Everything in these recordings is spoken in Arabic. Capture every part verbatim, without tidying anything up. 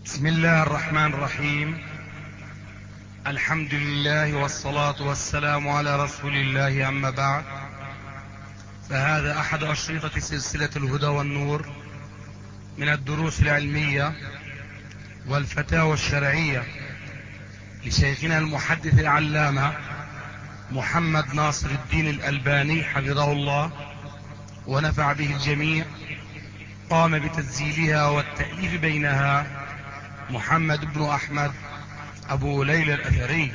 بسم الله الرحمن الرحيم. الحمد لله والصلاة والسلام على رسول الله، أما بعد، فهذا أحد أشرطة سلسلة الهدى والنور من الدروس العلمية والفتاوى الشرعية لشيخنا المحدث العلامة محمد ناصر الدين الألباني حفظه الله ونفع به الجميع. قام بتسجيلها والتأليف بينها محمد بن أحمد أبو ليلى الأثري.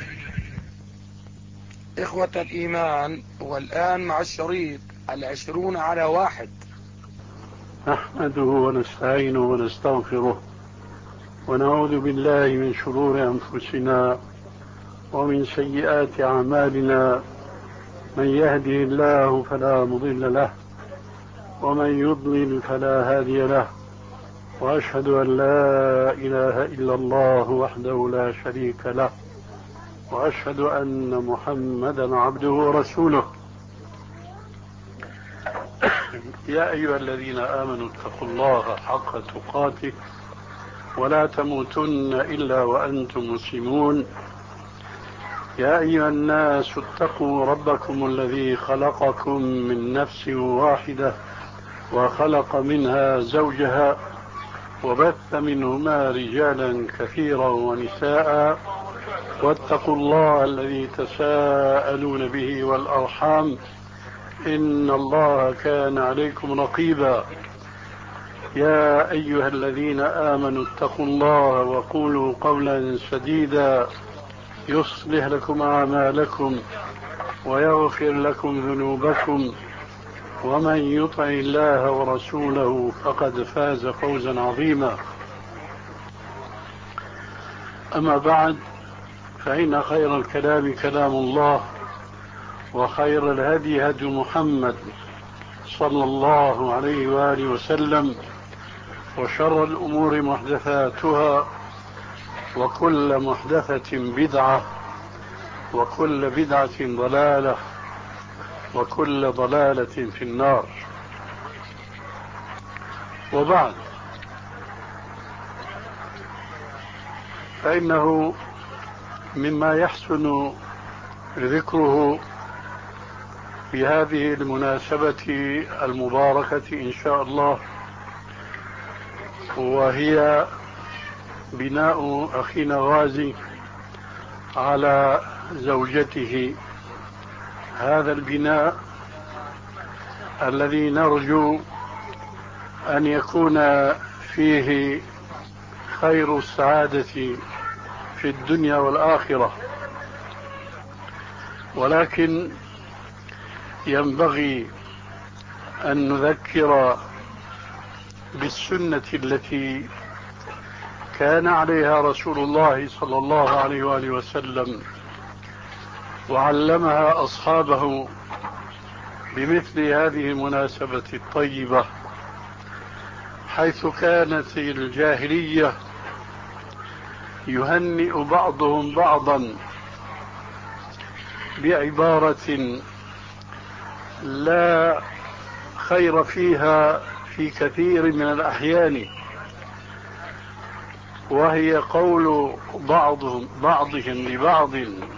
إخوة الإيمان، والآن مع الشريط العشرون على واحد. نحمده ونستعينه ونستغفره ونعوذ بالله من شرور أنفسنا ومن سيئات أعمالنا. من يهده الله فلا مضل له ومن يضلل فلا هادي له، وأشهد أن لا إله إلا الله وحده لا شريك له، وأشهد أن محمدا عبده ورسوله. يا أيها الذين آمنوا اتقوا الله حق تقاته ولا تموتن إلا وأنتم مسلمون. يا أيها الناس اتقوا ربكم الذي خلقكم من نفس واحدة وخلق منها زوجها وبث منهما رجالا كثيرا ونساء، واتقوا الله الذي تساءلون به والأرحام إن الله كان عليكم رقيبا. يا أيها الذين آمنوا اتقوا الله وقولوا قولا سديدا يصلح لكم أعمالكم ويغفر لكم ذنوبكم، ومن يطع الله ورسوله فقد فاز فوزا عظيما. أما بعد، فإن خير الكلام كلام الله، وخير الهدي هدي محمد صلى الله عليه وآله وسلم، وشر الأمور محدثاتها، وكل محدثة بدعة، وكل بدعة ضلالة، وكل ضلالة في النار. وبعد، فإنه مما يحسن ذكره في هذه المناسبة المباركة إن شاء الله، وهي بناء أخينا غازي على زوجته. هذا البناء الذي نرجو أن يكون فيه خير السعادة في الدنيا والآخرة، ولكن ينبغي أن نذكر بالسنة التي كان عليها رسول الله صلى الله عليه وآله وسلم وعلمها أصحابه بمثل هذه المناسبة الطيبة، حيث كانت الجاهلية يهنئ بعضهم بعضا بعبارة لا خير فيها في كثير من الأحيان، وهي قول بعضهم بعضهم لبعض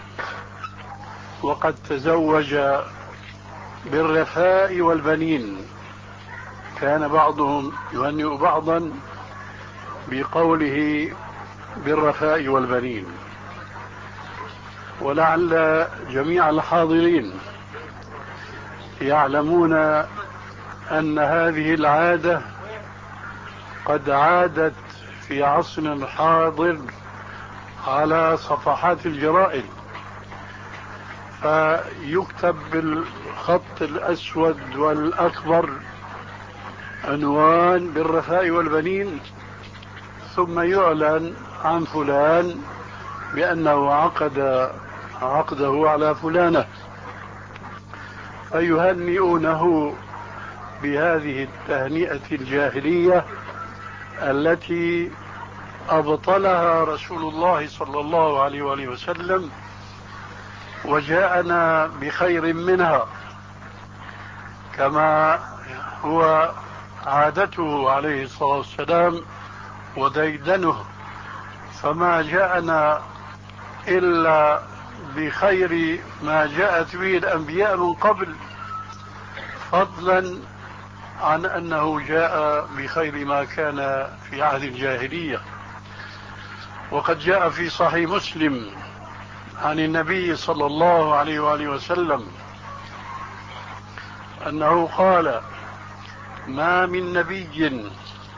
وقد تزوج بالرفاء والبنين. كان بعضهم يهنئ بعضا بقوله بالرفاء والبنين. ولعل جميع الحاضرين يعلمون أن هذه العادة قد عادت في عصرنا الحاضر على صفحات الجرائد، فيكتب بالخط الأسود والأكبر عنوان بالرفاء والبنين، ثم يعلن عن فلان بأنه عقد عقده على فلانة، فيهنئونه بهذه التهنئة الجاهلية التي أبطلها رسول الله صلى الله عليه وآله وسلم وجاءنا بخير منها، كما هو عادته عليه الصلاة والسلام وديدنه فما جاءنا إلا بخير ما جاءت به الأنبياء من قبل، فضلا عن أنه جاء بخير ما كان في عهد الجاهلية. وقد جاء في صحيح مسلم عن النبي صلى الله عليه وآله وسلم أنه قال: ما من نبي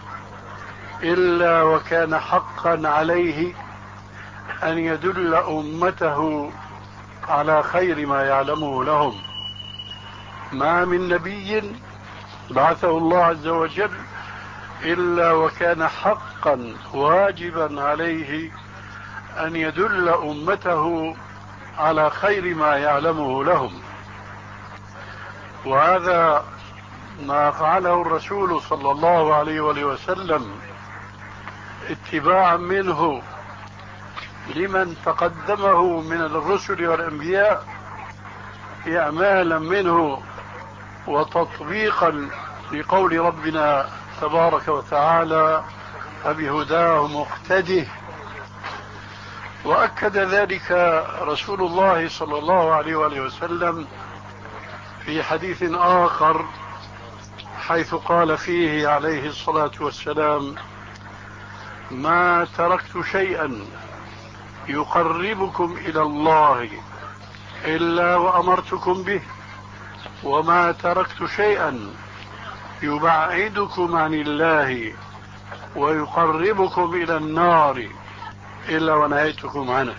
إلا وكان حقا عليه أن يدل أمته على خير ما يعلمه لهم. ما من نبي بعثه الله عز وجل إلا وكان حقا واجبا عليه أن يدل أمته على خير ما يعلمه لهم. وهذا ما فعله الرسول صلى الله عليه وآله وسلم اتباعا منه لمن تقدمه من الرسل والأنبياء، إعمالا منه وتطبيقا لقول ربنا تبارك وتعالى: فبهداه مقتده. وأكد ذلك رسول الله صلى الله عليه وآله وسلم في حديث آخر، حيث قال فيه عليه الصلاة والسلام: ما تركت شيئا يقربكم إلى الله إلا وأمرتكم به، وما تركت شيئا يبعدكم عن الله ويقربكم إلى النار إلا ونهيتكم عنه.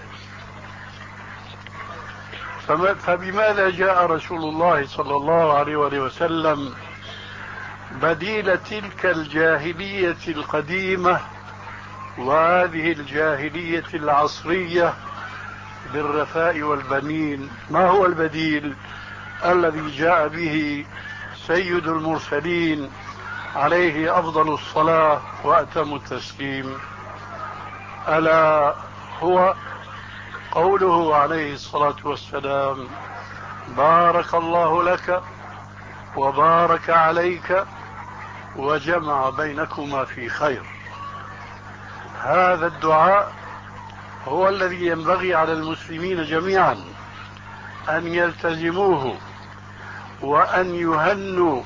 فبماذا جاء رسول الله صلى الله عليه وسلم بديل تلك الجاهلية القديمة وهذه الجاهلية العصرية بالرفاء والبنين؟ ما هو البديل الذي جاء به سيد المرسلين عليه أفضل الصلاة وأتم التسليم؟ ألا هو قوله عليه الصلاة والسلام: بارك الله لك وبارك عليك وجمع بينكما في خير. هذا الدعاء هو الذي ينبغي على المسلمين جميعا أن يلتزموه، وأن يهنوا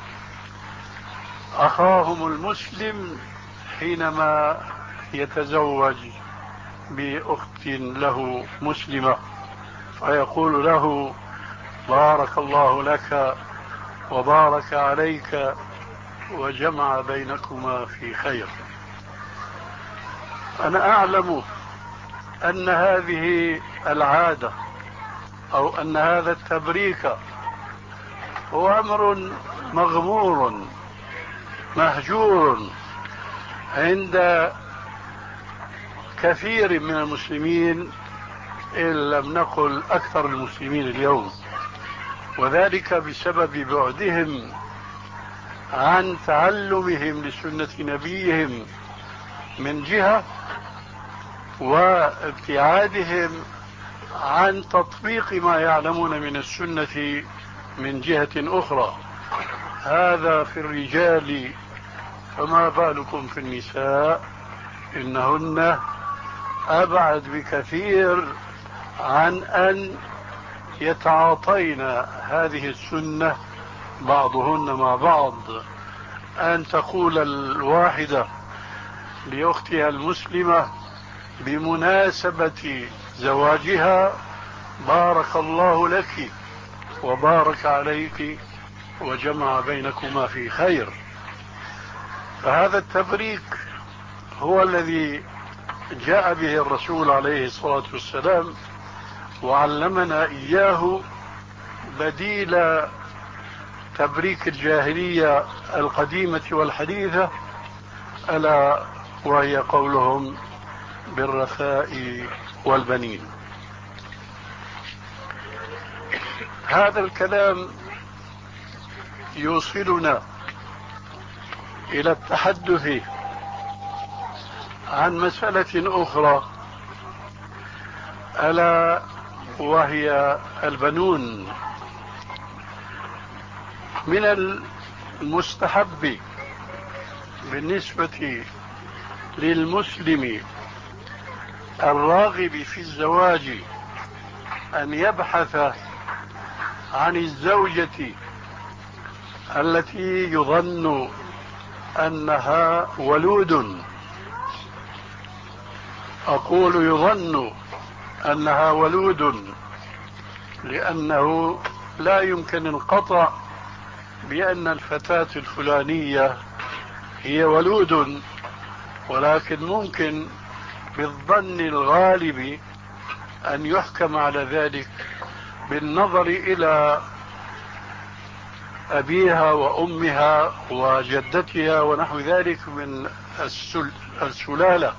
أخاهم المسلم حينما يتزوج بأخت له مسلمة، فيقول له: بارك الله لك وبارك عليك وجمع بينكما في خير. أنا أعلم أن هذه العادة أو أن هذا التبريك هو أمر مغمور مهجور عند كثير من المسلمين، إن لم نقل أكثر المسلمين اليوم، وذلك بسبب بعدهم عن تعلمهم لسنة نبيهم من جهة، وابتعادهم عن تطبيق ما يعلمون من السنة من جهة أخرى. هذا في الرجال، فما بالكم في النساء؟ إنهن أبعد بكثير عن أن يتعاطين هذه السنة بعضهن مع بعض. أن تقول الواحدة لأختها المسلمة بمناسبة زواجها: بارك الله لك وبارك عليك وجمع بينكما في خير. فهذا التبريك هو الذي جاء به الرسول عليه الصلاة والسلام وعلمنا إياه بديل تبريك الجاهلية القديمة والحديثة، ألا وهي قولهم بالرفاء والبنين. هذا الكلام يوصلنا إلى التحدث عن مسألة أخرى، ألا وهي البنون. من المستحب بالنسبة للمسلم الراغب في الزواج أن يبحث عن الزوجة التي يظن أنها ولود. أقول يظن أنها ولود لأنه لا يمكن القطع بأن الفتاة الفلانية هي ولود، ولكن ممكن بالظن الغالب أن يحكم على ذلك بالنظر إلى أبيها وأمها وجدتها ونحو ذلك من السل... السلالة.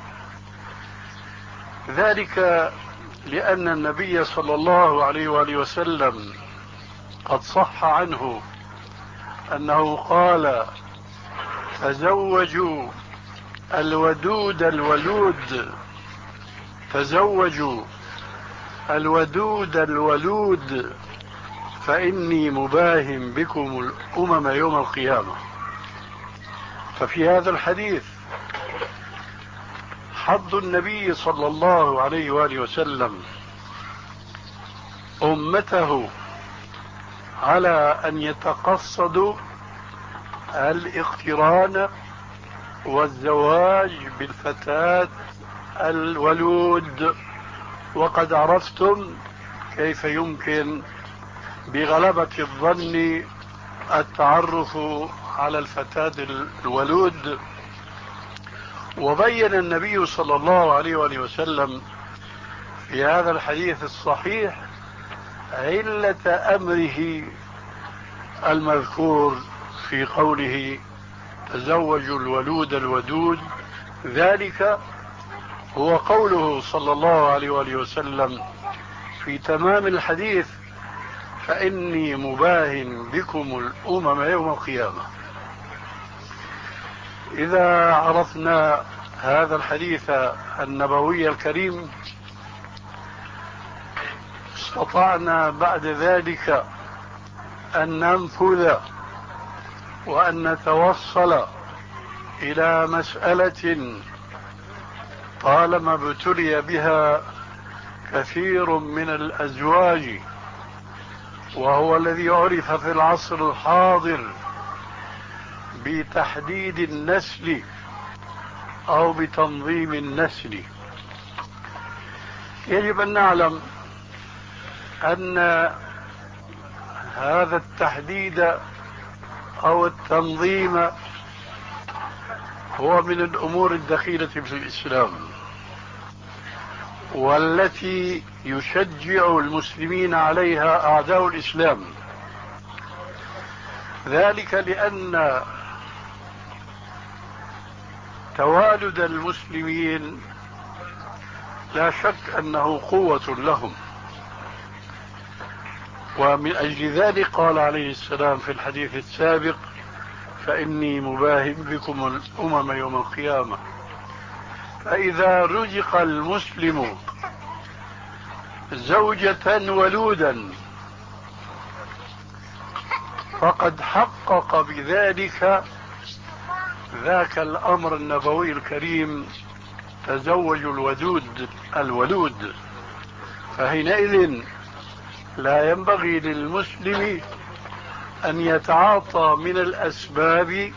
ذلك لأن النبي صلى الله عليه وآله وسلم قد صح عنه أنه قال: تزوجوا الودود الولود، تزوجوا الودود الولود فإني مباهم بكم الأمم يوم القيامة. ففي هذا الحديث حض النبي صلى الله عليه وآله وسلم أمته على أن يتقصدوا الاقتران والزواج بالفتاة الولود. وقد عرفتم كيف يمكن بغلبة الظن التعرف على الفتاة الولود. وبين النبي صلى الله عليه وآله وسلم في هذا الحديث الصحيح علة أمره المذكور في قوله: تزوجوا الولود الودود. ذلك هو قوله صلى الله عليه وآله وسلم في تمام الحديث: فإني مباهن بكم الأمم يوم القيامة. إذا عرفنا هذا الحديث النبوي الكريم استطعنا بعد ذلك أن ننفذ وأن نتوصل إلى مسألة طالما ابتلي بها كثير من الأزواج، وهو الذي عرف في العصر الحاضر بتحديد النسل أو بتنظيم النسل. يجب أن نعلم أن هذا التحديد أو التنظيم هو من الأمور الدخيلة في الإسلام، والتي يشجع المسلمين عليها أعداء الإسلام. ذلك لأن توالد المسلمين لا شك أنه قوة لهم، ومن أجل ذلك قال عليه السلام في الحديث السابق: فإني مباهم بكم الأمم يوم القيامة. فإذا رزق المسلم زوجة ولودا فقد حقق بذلك ذاك الأمر النبوي الكريم: تزوجوا الودود الولود. فحينئذ لا ينبغي للمسلم أن يتعاطى من الأسباب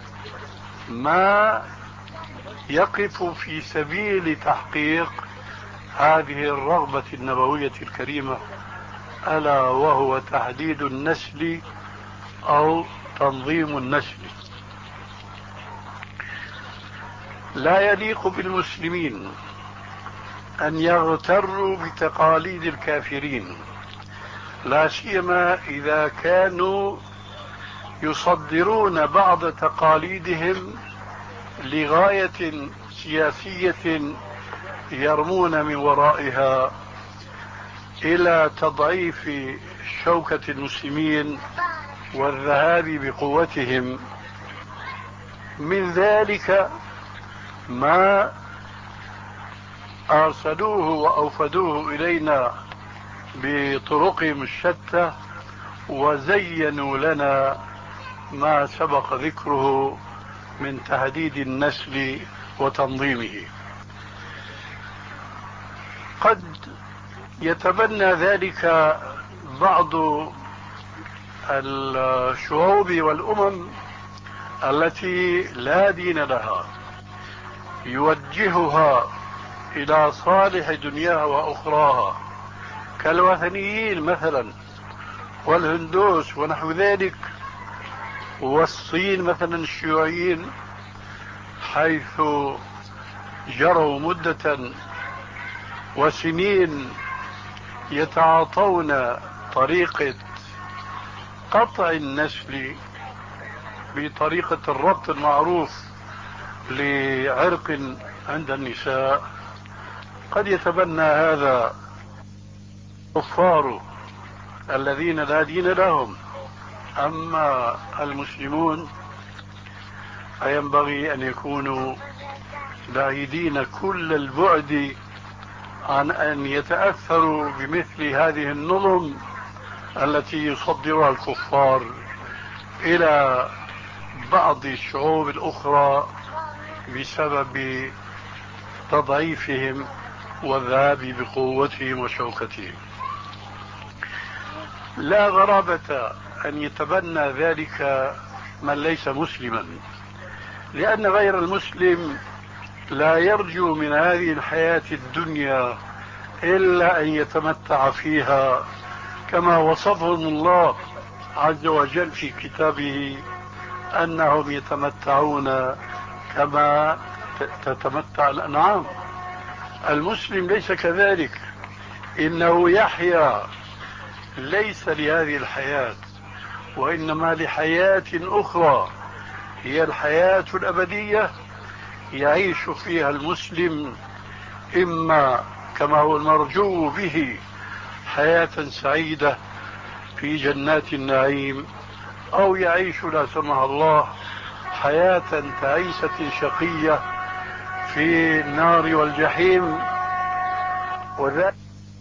ما يقف في سبيل تحقيق هذه الرغبة النبوية الكريمة، ألا وهو تحديد النسل أو تنظيم النسل. لا يليق بالمسلمين أن يغتروا بتقاليد الكافرين، لا سيما إذا كانوا يصدرون بعض تقاليدهم لغاية سياسية يرمون من ورائها إلى تضعيف شوكة المسلمين والذهاب بقوتهم. من ذلك ما أرسلوه وأوفدوه إلينا بطرقهم الشتى، وزينوا لنا ما سبق ذكره من تهديد النسل وتنظيمه. قد يتبنى ذلك بعض الشعوب والأمم التي لا دين لها، يوجهها إلى صالح دنياها وأخراها، كالوثنيين مثلا والهندوس ونحو ذلك، والصين مثلا الشيوعيين، حيث جروا مدة وسنين يتعاطون طريقة قطع النسل بطريقة الربط المعروف لعرق عند النساء. قد يتبنى هذا الكفار الذين لا دين لهم. أما المسلمون فينبغي أن يكونوا بعيدين كل البعد عن أن يتأثروا بمثل هذه النظم التي يصدرها الكفار إلى بعض الشعوب الأخرى بسبب تضعيفهم والذهاب بقوتهم وشوكتهم. لا غرابة أن يتبنى ذلك من ليس مسلما، لأن غير المسلم لا يرجو من هذه الحياة الدنيا إلا أن يتمتع فيها كما وصفهم الله عز وجل في كتابه أنهم يتمتعون كما تتمتع الأنعام. المسلم ليس كذلك، إنه يحيا ليس لهذه الحياة وإنما لحياة أخرى هي الحياة الأبدية، يعيش فيها المسلم إما كما هو المرجو به حياة سعيدة في جنات النعيم، أو يعيش لا سمح الله حياة تعيسة شقية في النار والجحيم. وذلك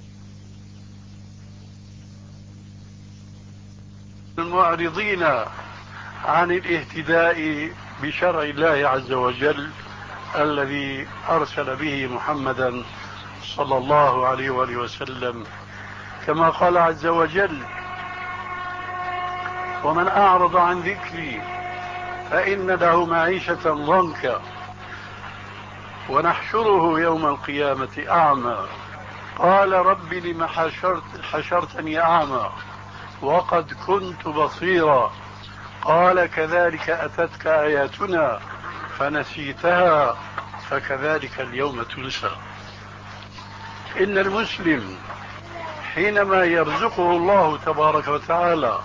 المعرضين عن الاهتداء بشرع الله عز وجل الذي أرسل به محمدا صلى الله عليه وآله وسلم، كما قال عز وجل: ومن أعرض عن ذكري فإن له معيشة ضنكا ونحشره يوم القيامة أعمى قال رب لم حشرت حشرتني أعمى وقد كنت بصيرا قال كذلك أتتك آياتنا فنسيتها فكذلك اليوم تنسى. إن المسلم حينما يرزقه الله تبارك وتعالى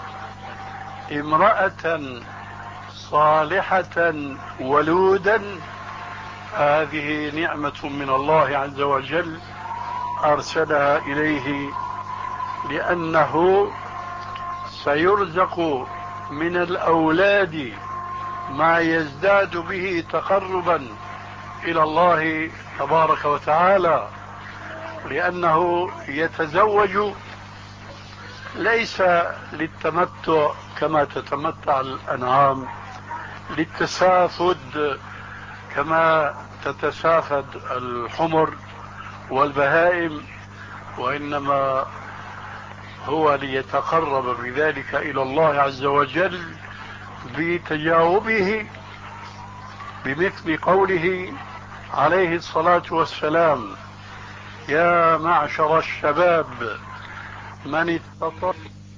امرأة صالحة ولودا، هذه نعمة من الله عز وجل أرسلها إليه، لأنه سيرزق من الأولاد ما يزداد به تقربا إلى الله تبارك وتعالى، لأنه يتزوج ليس للتمتع كما تتمتع الأنعام، للتسافد كما تتسافد الحمر والبهائم، وإنما هو ليتقرب بذلك إلى الله عز وجل بتجاوبه بمثل قوله عليه الصلاة والسلام: يا معشر الشباب من استطاع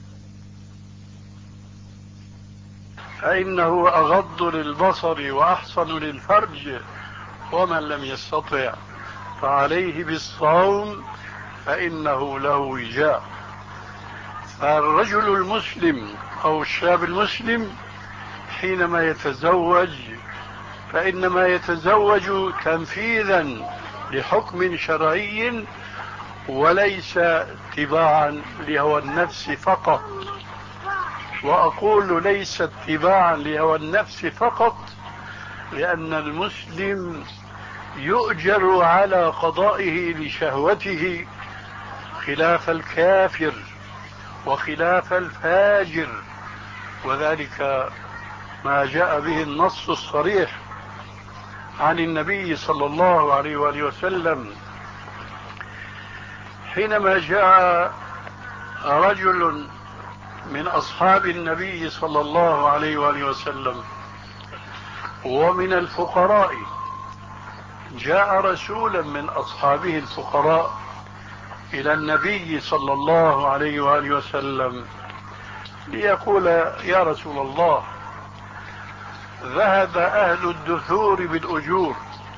فإنه أغض للبصر وأحصن للفرج ومن لم يستطع فعليه بالصوم فإنه له وجاء. فالرجل المسلم أو الشاب المسلم حينما يتزوج فإنما يتزوج تنفيذا لحكم شرعي وليس اتباعا لهوى النفس فقط. وأقول ليس اتباعا لهوى النفس فقط لأن المسلم يؤجر على قضائه لشهوته خلاف الكافر وخلاف الفاجر، وذلك ما جاء به النص الصريح عن النبي صلى الله عليه وآله وسلم حينما جاء رجل من أصحاب النبي صلى الله عليه وآله وسلم ومن الفقراء، جاء رسولا من أصحابه الفقراء إلى النبي صلى الله عليه وآله وسلم ليقول: يا رسول الله، ذهب أهل الدثور بالأجور،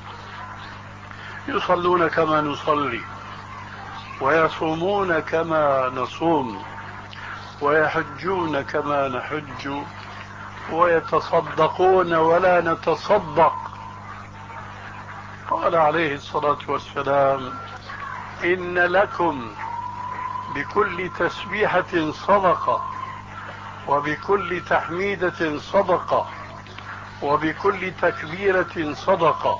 يصلون كما نصلي، ويصومون كما نصوم، ويحجون كما نحج، ويتصدقون ولا نتصدق. قال عليه الصلاة والسلام: إن لكم بكل تسبيحة صدقة، وبكل تحميدة صدقة، وبكل تكبيرة صدقة،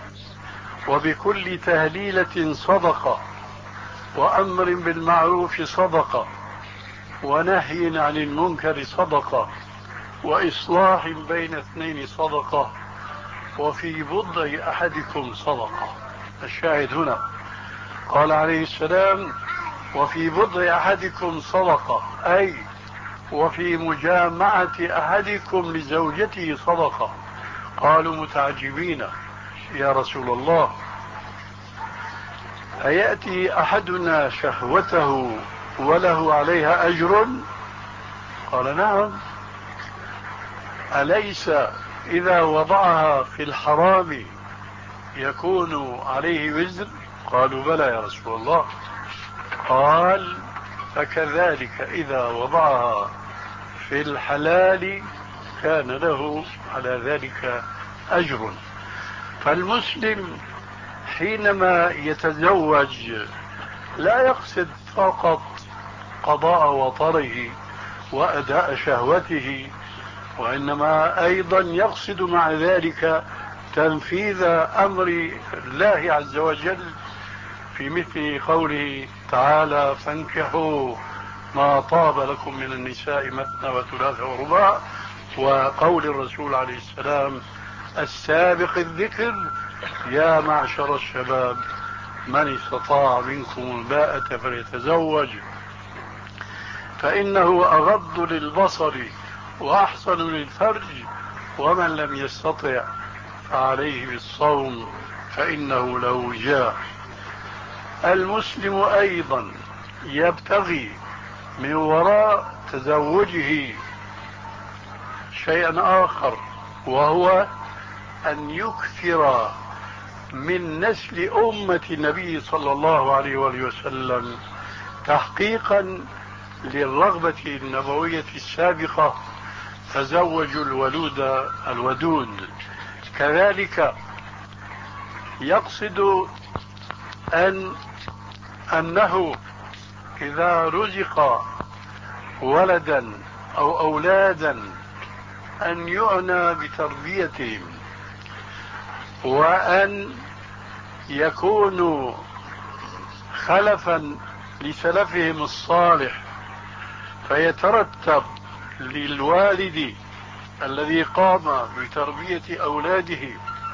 وبكل تهليلة صدقة، وأمر بالمعروف صدقة، ونهي عن المنكر صدقة، وإصلاح بين اثنين صدقة، وفي بضع أحدكم صدقة. الشاهد هنا قال عليه السلام: وفي بضع أحدكم صدقة، أي وفي مجامعة أحدكم لزوجته صدقة. قالوا متعجبين: يا رسول الله، أيأتي أحدنا شهوته وله عليها أجر؟ قال: نعم. أليس إذا وضعها في الحرام يكون عليه وزر؟ قالوا: بلى يا رسول الله. قال: فكذلك إذا وضعها في الحلال كان له على ذلك أجر. فالمسلم حينما يتزوج لا يقصد فقط قضاء وطره وأداء شهوته، وإنما أيضا يقصد مع ذلك تنفيذ أمر الله عز وجل في مثل قوله تعالى: فانكحوا ما طاب لكم من النساء مثنى وثلاث ورباع، وقول الرسول عليه السلام: السابق الذكر يا معشر الشباب من استطاع منكم الباءة فليتزوج فإنه أغض للبصر وأحسن للفرج، ومن لم يستطع فعليه بالصوم فإنه له وجاء. المسلم أيضا يبتغي من وراء تزوجه شيئا آخر، وهو أن يكثر من نسل أمة النبي صلى الله عليه وآله وسلم، تحقيقا للرغبة النبوية السابقة: تزوجوا الولود الودود. كذلك يقصد أن أنه إذا رزق ولدا أو أولادا أن يعنى بتربيتهم، وأن يكونوا خلفا لسلفهم الصالح، فيترتب للوالد الذي قام بتربية أولاده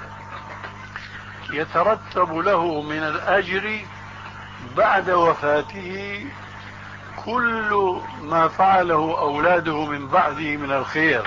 يترتب له من الأجر بعد وفاته كل ما فعله أولاده من بعده من الخير.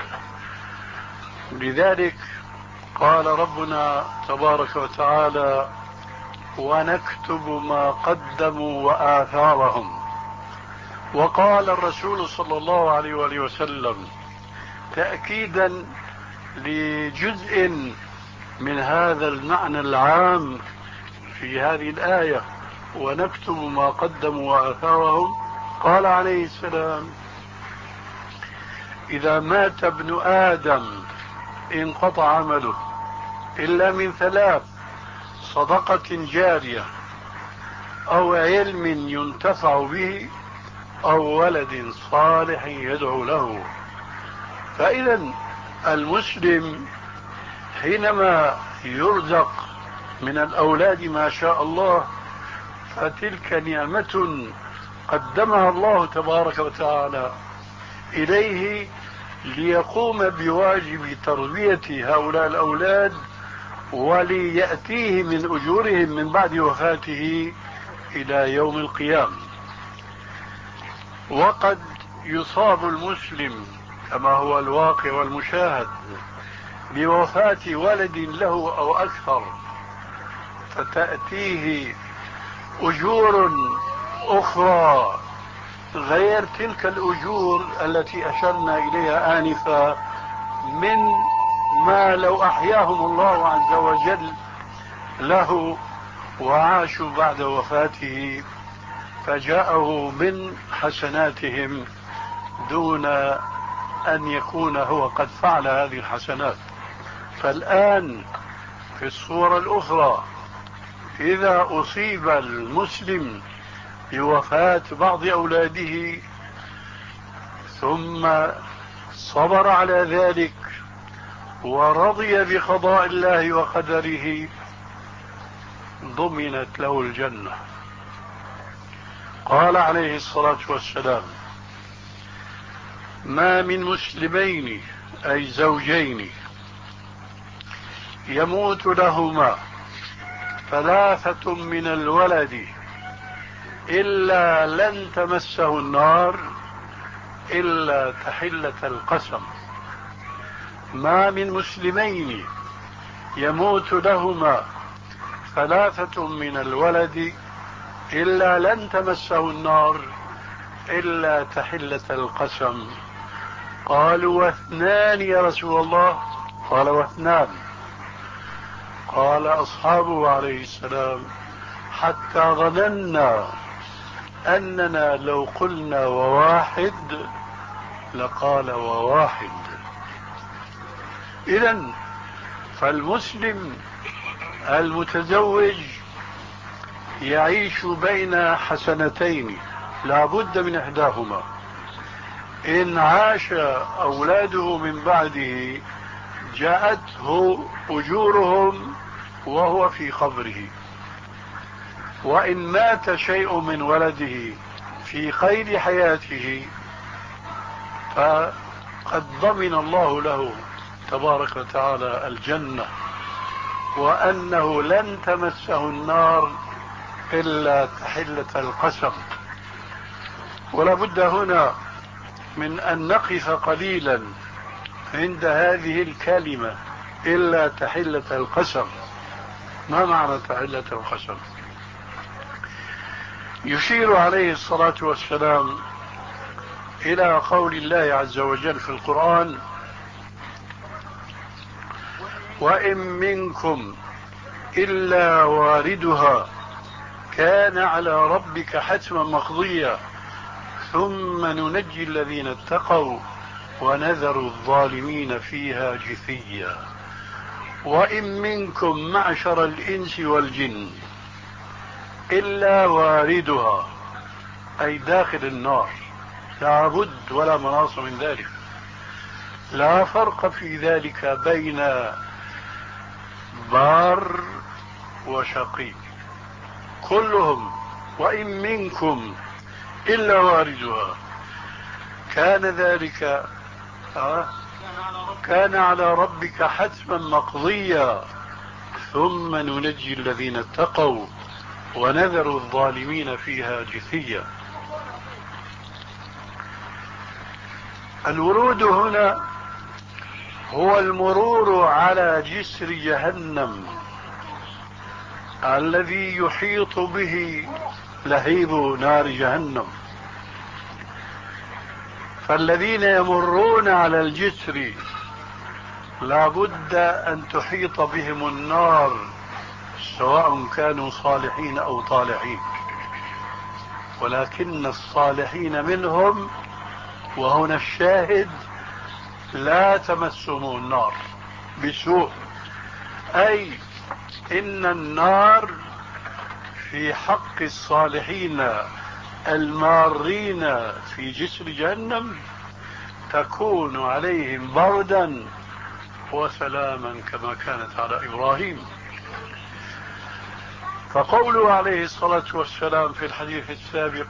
لذلك قال ربنا تبارك وتعالى: ونكتب ما قدموا وآثارهم. وقال الرسول صلى الله عليه وآله وسلم تأكيدا لجزء من هذا المعنى العام في هذه الآية: ونكتب ما قدموا وآثارهم. قال عليه السلام: إذا مات ابن آدم انقطع عمله إلا من ثلاث: صدقة جارية، أو علم ينتفع به، أو ولد صالح يدعو له. فإذا المسلم حينما يرزق من الأولاد ما شاء الله فتلك نعمة قدمها الله تبارك وتعالى إليه ليقوم بواجب تربية هؤلاء الأولاد، وليأتيه من أجورهم من بعد وفاته إلى يوم القيامة. وقد يصاب المسلم كما هو الواقع والمشاهد بوفاة ولد له أو أكثر، فتأتيه أجور أخرى غير تلك الأجور التي أشرنا إليها آنفا، من ما لو أحياهم الله عز وجل له وعاشوا بعد وفاته فجاءه من حسناتهم دون أن يكون هو قد فعل هذه الحسنات. فالآن في الصورة الأخرى إذا أصيب المسلم بوفاة بعض أولاده ثم صبر على ذلك ورضي بقضاء الله وقدره ضمنت له الجنة. قال عليه الصلاة والسلام: ما من مسلمين أي زوجين يموت لهما ثلاثة من الولد إلا لن تمسه النار إلا تحلة القسم. ما من مسلمين يموت لهما ثلاثة من الولد إلا لن تمسه النار إلا تحلة القسم. قالوا: واثنان يا رسول الله؟ قال: واثنان. قال أصحابه عليه السلام: حتى ظننا أننا لو قلنا وواحد لقال وواحد. إذن فالمسلم المتزوج يعيش بين حسنتين لا بد من إحداهما. إن عاش أولاده من بعده جاءته أجورهم وهو في قبره، وإن مات شيء من ولده في قيد حياته فقد ضمن الله له تبارك وتعالى الجنة، وأنه لن تمسه النار إلا تحلة القسم. ولا بد هنا من أن نقف قليلا عند هذه الكلمة إلا تحلة القسم. ما معنى تحلة القسم؟ يشير عليه الصلاة والسلام إلى قول الله عز وجل في القرآن: وإن منكم إلا واردها كان على ربك حتما مقضيا ثم ننجي الذين اتقوا ونذر الظالمين فيها جثيا. وإن منكم معشر الإنس والجن إلا واردها أي داخل النار، لا بد ولا مناص من ذلك، لا فرق في ذلك بين بار وشقي، كلهم وإن منكم إلا واردها كان ذلك آه كان على ربك حتما مقضيا ثم ننجي الذين اتقوا ونذر الظالمين فيها جثيا. الورود هنا هو المرور على جسر جهنم الذي يحيط به لهيب نار جهنم. فالذين يمرون على الجسر لا بد أن تحيط بهم النار سواء كانوا صالحين أو طالحين، ولكن الصالحين منهم وهنا الشاهد لا تمسهم النار بسوء، أي إن النار في حق الصالحين المارين في جسر جهنم تكون عليهم بردا وسلاما كما كانت على إبراهيم. فقوله عليه الصلاة والسلام في الحديث السابق: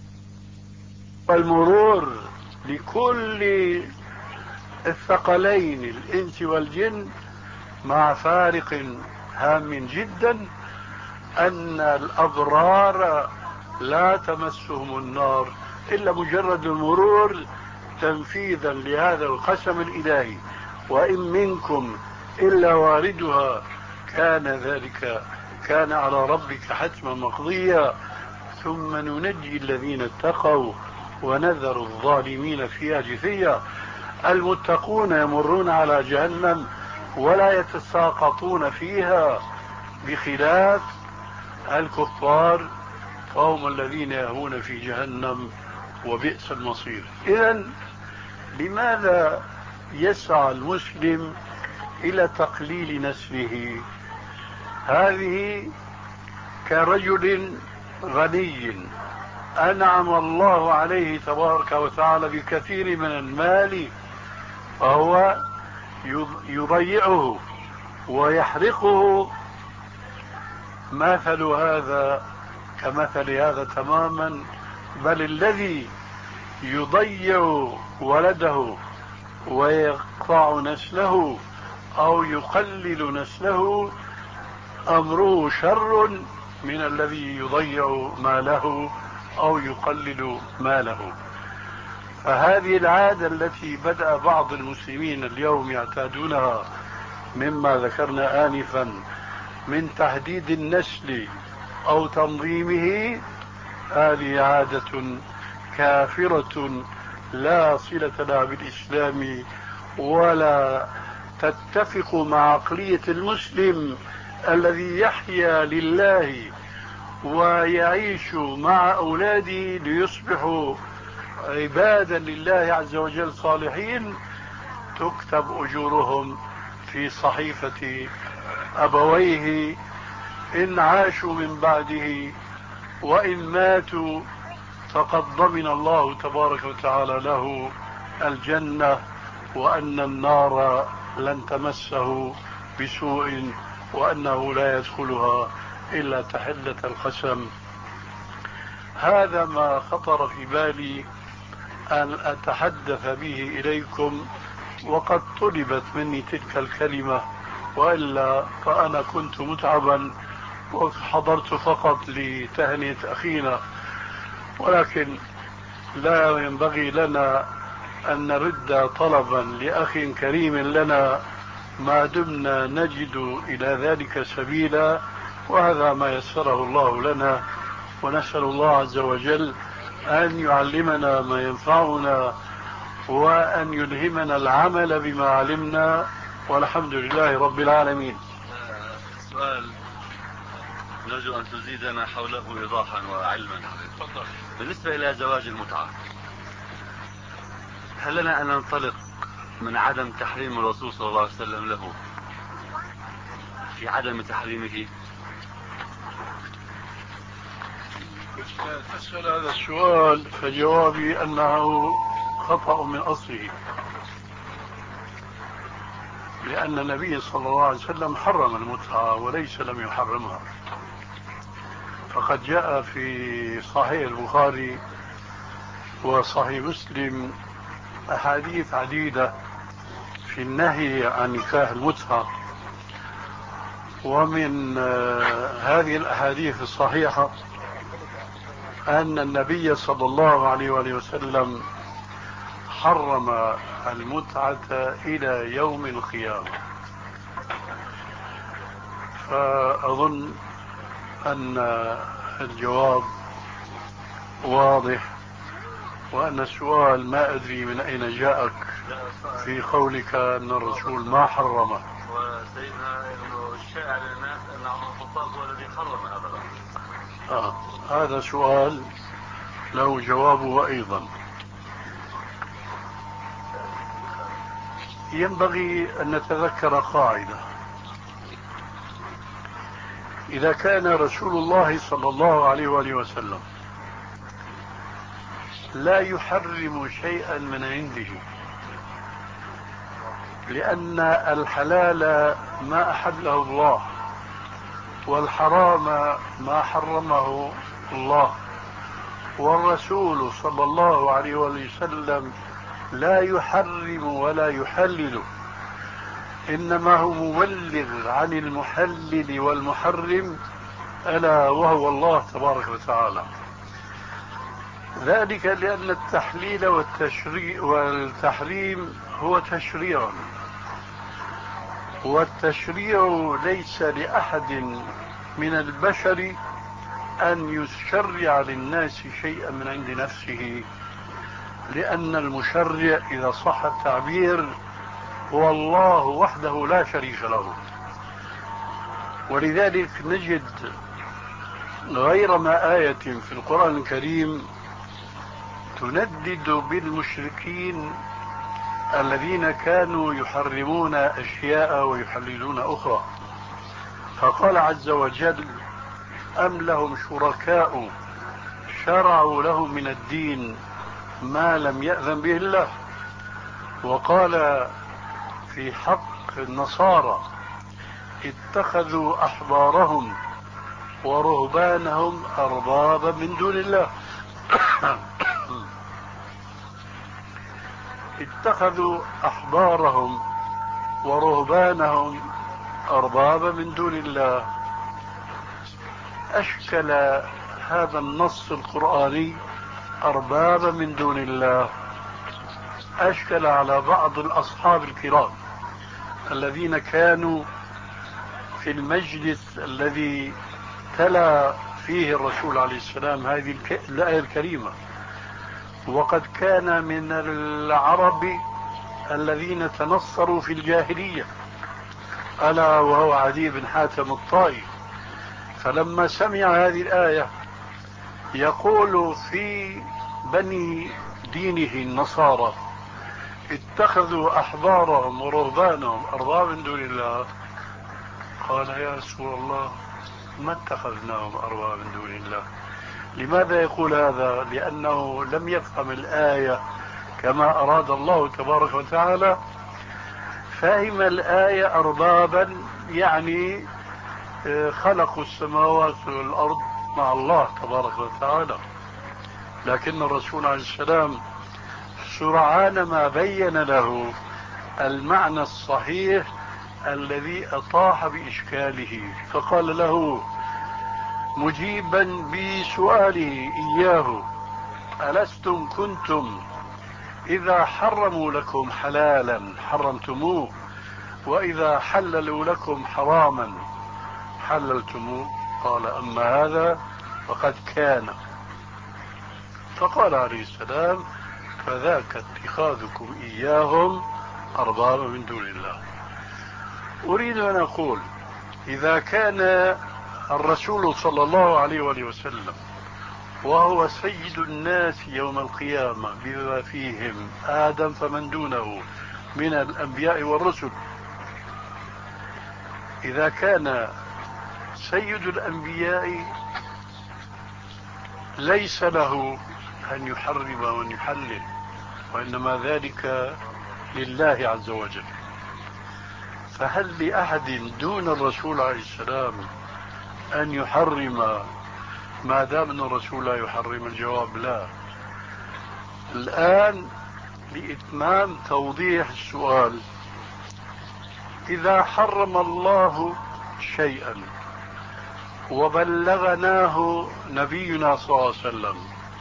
المرور لكل الثقلين الإنس والجن مع فارق هام جدا، أن الأبرار لا تمسهم النار إلا مجرد المرور، تنفيذا لهذا القسم الإلهي: وإن منكم إلا واردها كان ذلك كان على ربك حتما مقضيا ثم ننجي الذين اتقوا ونذر الظالمين فيها جثيا. المتقون يمرون على جهنم ولا يتساقطون فيها، بخلاف الكفار فهم الذين يهون في جهنم وبئس المصير. إذن لماذا يسعى المسلم إلى تقليل نسله؟ هذه كرجل غني أنعم الله عليه تبارك وتعالى بكثير من المال فهو يضيعه ويحرقه. مثل هذا كمثل هذا تماما، بل الذي يضيع ولده ويقطع نسله أو يقلل نسله أمره شر من الذي يضيع ماله أو يقلل ماله. فهذه العادة التي بدأ بعض المسلمين اليوم يعتادونها مما ذكرنا آنفا من تحديد النسل أو تنظيمه، هذه عادة كافرة لا صلة لها بالإسلام ولا تتفق مع عقلية المسلم الذي يحيا لله ويعيش مع أولاده ليصبحوا عبادا لله عز وجل صالحين، تكتب أجورهم في صحيفة أبويه إن عاشوا من بعده، وإن ماتوا فقد ضمن الله تبارك وتعالى له الجنة، وأن النار لن تمسه بسوء، وأنه لا يدخلها إلا تحلة القسم. هذا ما خطر في بالي أن أتحدث به إليكم، وقد طلبت مني تلك الكلمة، وإلا فأنا كنت متعبا وحضرت فقط لتهنئة أخينا، ولكن لا ينبغي لنا أن نرد طلبا لأخ كريم لنا ما دمنا نجد إلى ذلك سبيلا، وهذا ما يسره الله لنا. ونسأل الله عز وجل أن يعلمنا ما ينفعنا وأن يلهمنا العمل بما علمنا، والحمد لله رب العالمين. سؤال نرجو أن تزيدنا حوله إيضاحا وعلما. بالنسبة إلى زواج المتعة، هل لنا أن ننطلق من عدم تحريم الرسول صلى الله عليه وسلم له في عدم تحريمه؟ تسأل هذا السؤال فجوابي أنه خطأ من أصله، لأن النبي صلى الله عليه وسلم حرم المتعة وليس لم يحرمها. فقد جاء في صحيح البخاري وصحيح مسلم أحاديث عديدة في النهي عن نكاح المتعة، ومن هذه الأحاديث الصحيحة أن النبي صلى الله عليه وآله وسلم حرم المتعة إلى يوم القيامة. فأظن أن الجواب واضح، وأن السؤال ما أدري من أين جاءك في قولك أن الرسول ما حرمه. وسيدنا إنه الشائع للناس أن عمر الخطاب هو الذي حرم هذا الأمر. آه هذا سؤال له جوابه أيضا. ينبغي أن نتذكر قاعدة: إذا كان رسول الله صلى الله عليه وآله وسلم لا يحرم شيئا من عنده، لأن الحلال ما أحله الله والحرام ما حرمه الله، والرسول صلى الله عليه وسلم لا يحرم ولا يحلل، إنما هو مبلغ عن المحلل والمحرم، ألا وهو الله تبارك وتعالى. ذلك لأن التحليل والتشريع والتحريم هو تشريع، والتشريع ليس لأحد من البشر أن يشرع للناس شيئا من عند نفسه، لأن المشرع إذا صح التعبير هو الله وحده لا شريك له. ولذلك نجد غير ما آية في القرآن الكريم تندد بالمشركين الذين كانوا يحرمون أشياء ويحللون أخرى. فقال عز وجل: أم لهم شركاء شرعوا لهم من الدين ما لم يأذن به الله. وقال في حق النصارى: اتخذوا أحبارهم ورهبانهم أربابا من دون الله. اتخذوا أحبارهم ورهبانهم أربابا من دون الله. أشكل هذا النص القرآني أربابا من دون الله، أشكل على بعض الأصحاب الكرام الذين كانوا في المجلس الذي تلا فيه الرسول عليه السلام هذه الآية الكريمة. وقد كان من العرب الذين تنصروا في الجاهلية، ألا وهو عدي بن حاتم الطائي. فلما سمع هذه الآية يقول في بني دينه النصارى: اتخذوا أحبارهم ورهبانهم أربابا من دون الله، قال: يا رسول الله، ما اتخذناهم أربابا من دون الله. لماذا يقول هذا؟ لأنه لم يفهم الآية كما أراد الله تبارك وتعالى. فهم الآية أربابا يعني خلقوا السماوات والأرض مع الله تبارك وتعالى. لكن الرسول عليه السلام سرعان ما بين له المعنى الصحيح الذي أطاح بإشكاله، فقال له مجيبا بسؤاله إياه: ألستم كنتم إذا حرموا لكم حلالا حرمتموه، وإذا حللوا لكم حراما حللتموه؟ قال: أما هذا فقد كان. فقال عليه السلام: فذاك اتخاذكم إياهم أربابا من دون الله. أريد أن أقول: إذا كان الرسول صلى الله عليه وآله وسلم وهو سيد الناس يوم القيامة بما فيهم آدم فمن دونه من الأنبياء والرسل، إذا كان سيد الأنبياء ليس له أن يحرم وأن يحلل، وإنما ذلك لله عز وجل، فهل لأحد دون الرسول عليه السلام أن يحرم ما دام أن الرسول لا يحرم؟ الجواب: لا. الآن لإتمام توضيح السؤال: إذا حرم الله شيئا وبلغناه نبينا صلى الله عليه وسلم،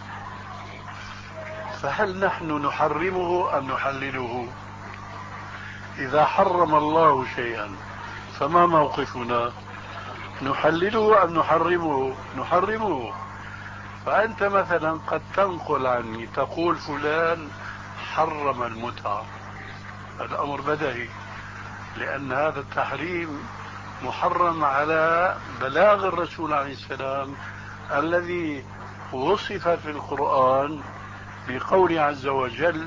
فهل نحن نحرمه أم نحلله؟ إذا حرم الله شيئا فما موقفنا؟ نحلله أم نحرمه؟ نحرمه. فأنت مثلا قد تنقل عني تقول فلان حرم المتعة، الأمر بدهي، لأن هذا التحريم محرم على بلاغ الرسول عليه السلام الذي وصف في القرآن بقول عز وجل: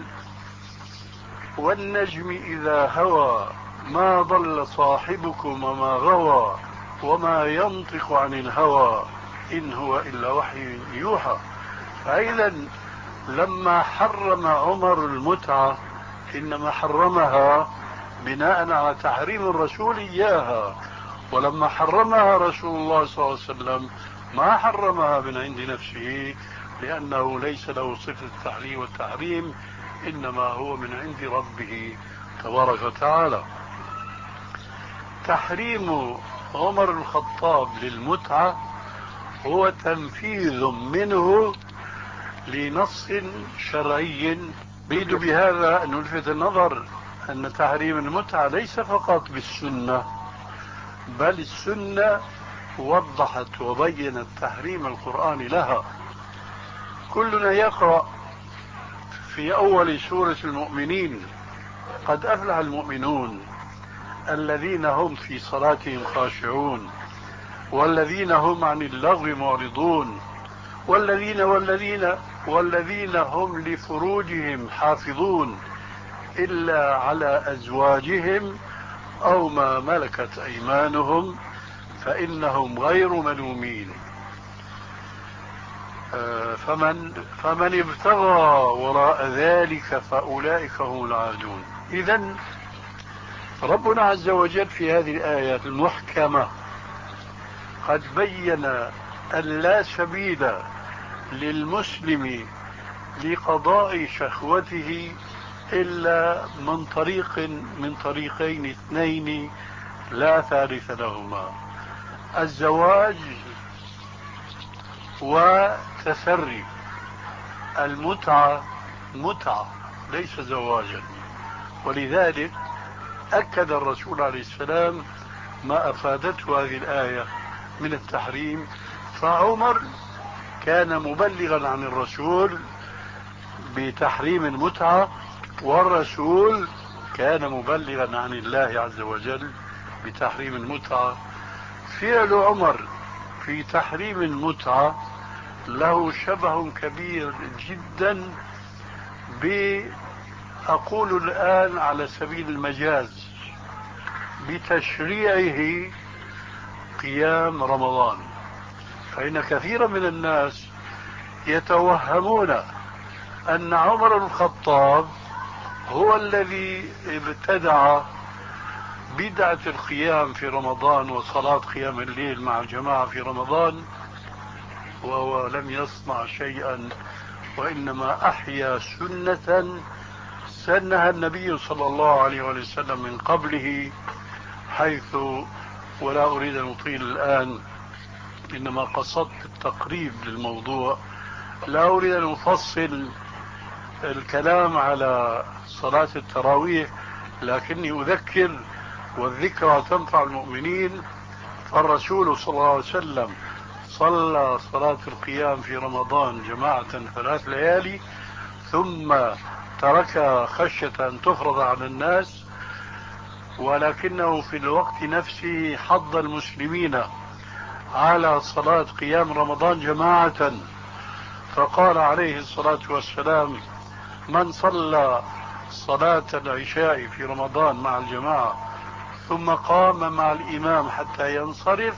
والنجم إذا هوى ما ضل صاحبكم وما غوى وما ينطق عن الهوى إن هو إلا وحي يوحى. فإذا لما حرم عمر المتعة إنما حرمها بناء على تحريم الرسول إياها، ولما حرمها رسول الله صلى الله عليه وسلم ما حرمها من عند نفسه، لأنه ليس له صفة التحليل والتحريم، إنما هو من عند ربه تبارك وتعالى. تحريم عمر الخطاب للمتعة هو تنفيذ منه لنص شرعي. أريد بهذا أن نلفت النظر أن تحريم المتعة ليس فقط بالسنة، بل السنة وضحت وبينت تحريم القرآن لها. كلنا يقرأ في أول سورة المؤمنين: قد أفلح المؤمنون الذين هم في صلاتهم خاشعون والذين هم عن اللغو معرضون والذين والذين والذين هم لفروجهم حافظون إلا على أزواجهم أو ما ملكت أيمانهم فإنهم غير ملومين. فمن, فمن ابتغى وراء ذلك فأولئك هم العادون. إذن ربنا عز وجل في هذه الآيات المحكمة قد بين أن لا سبيل للمسلم لقضاء شهوته إلا من طريق من طريقين اثنين لا ثالث لهما: الزواج وتسري. المتعة متعة ليس زواجا، ولذلك أكد الرسول عليه السلام ما أفادته هذه الآية من التحريم. فعمر كان مبلغا عن الرسول بتحريم المتعة، والرسول كان مبلغا عن الله عز وجل بتحريم المتعة. فعل عمر في تحريم المتعة له شبه كبير جدا بأقول الآن على سبيل المجاز بتشريعه قيام رمضان. فإن كثيرا من الناس يتوهمون أن عمر بن الخطاب هو الذي ابتدع بدعة القيام في رمضان وصلاة قيام الليل مع الجماعة في رمضان، وهو لم يصنع شيئا، وإنما أحيا سنة سنها النبي صلى الله عليه وسلم من قبله، حيث، ولا أريد أن أطيل الآن، إنما قصدت التقريب للموضوع، لا أريد أن أفصل الكلام على صلاة التراويح، لكني أذكر والذكرى تنفع المؤمنين. فالرسول صلى الله عليه وسلم صلى صلاة القيام في رمضان جماعة ثلاث ليالي ثم ترك خشية أن تفرض على الناس، ولكنه في الوقت نفسه حض المسلمين على صلاة قيام رمضان جماعة، فقال عليه الصلاة والسلام: من صلى صلاة العشاء في رمضان مع الجماعة ثم قام مع الإمام حتى ينصرف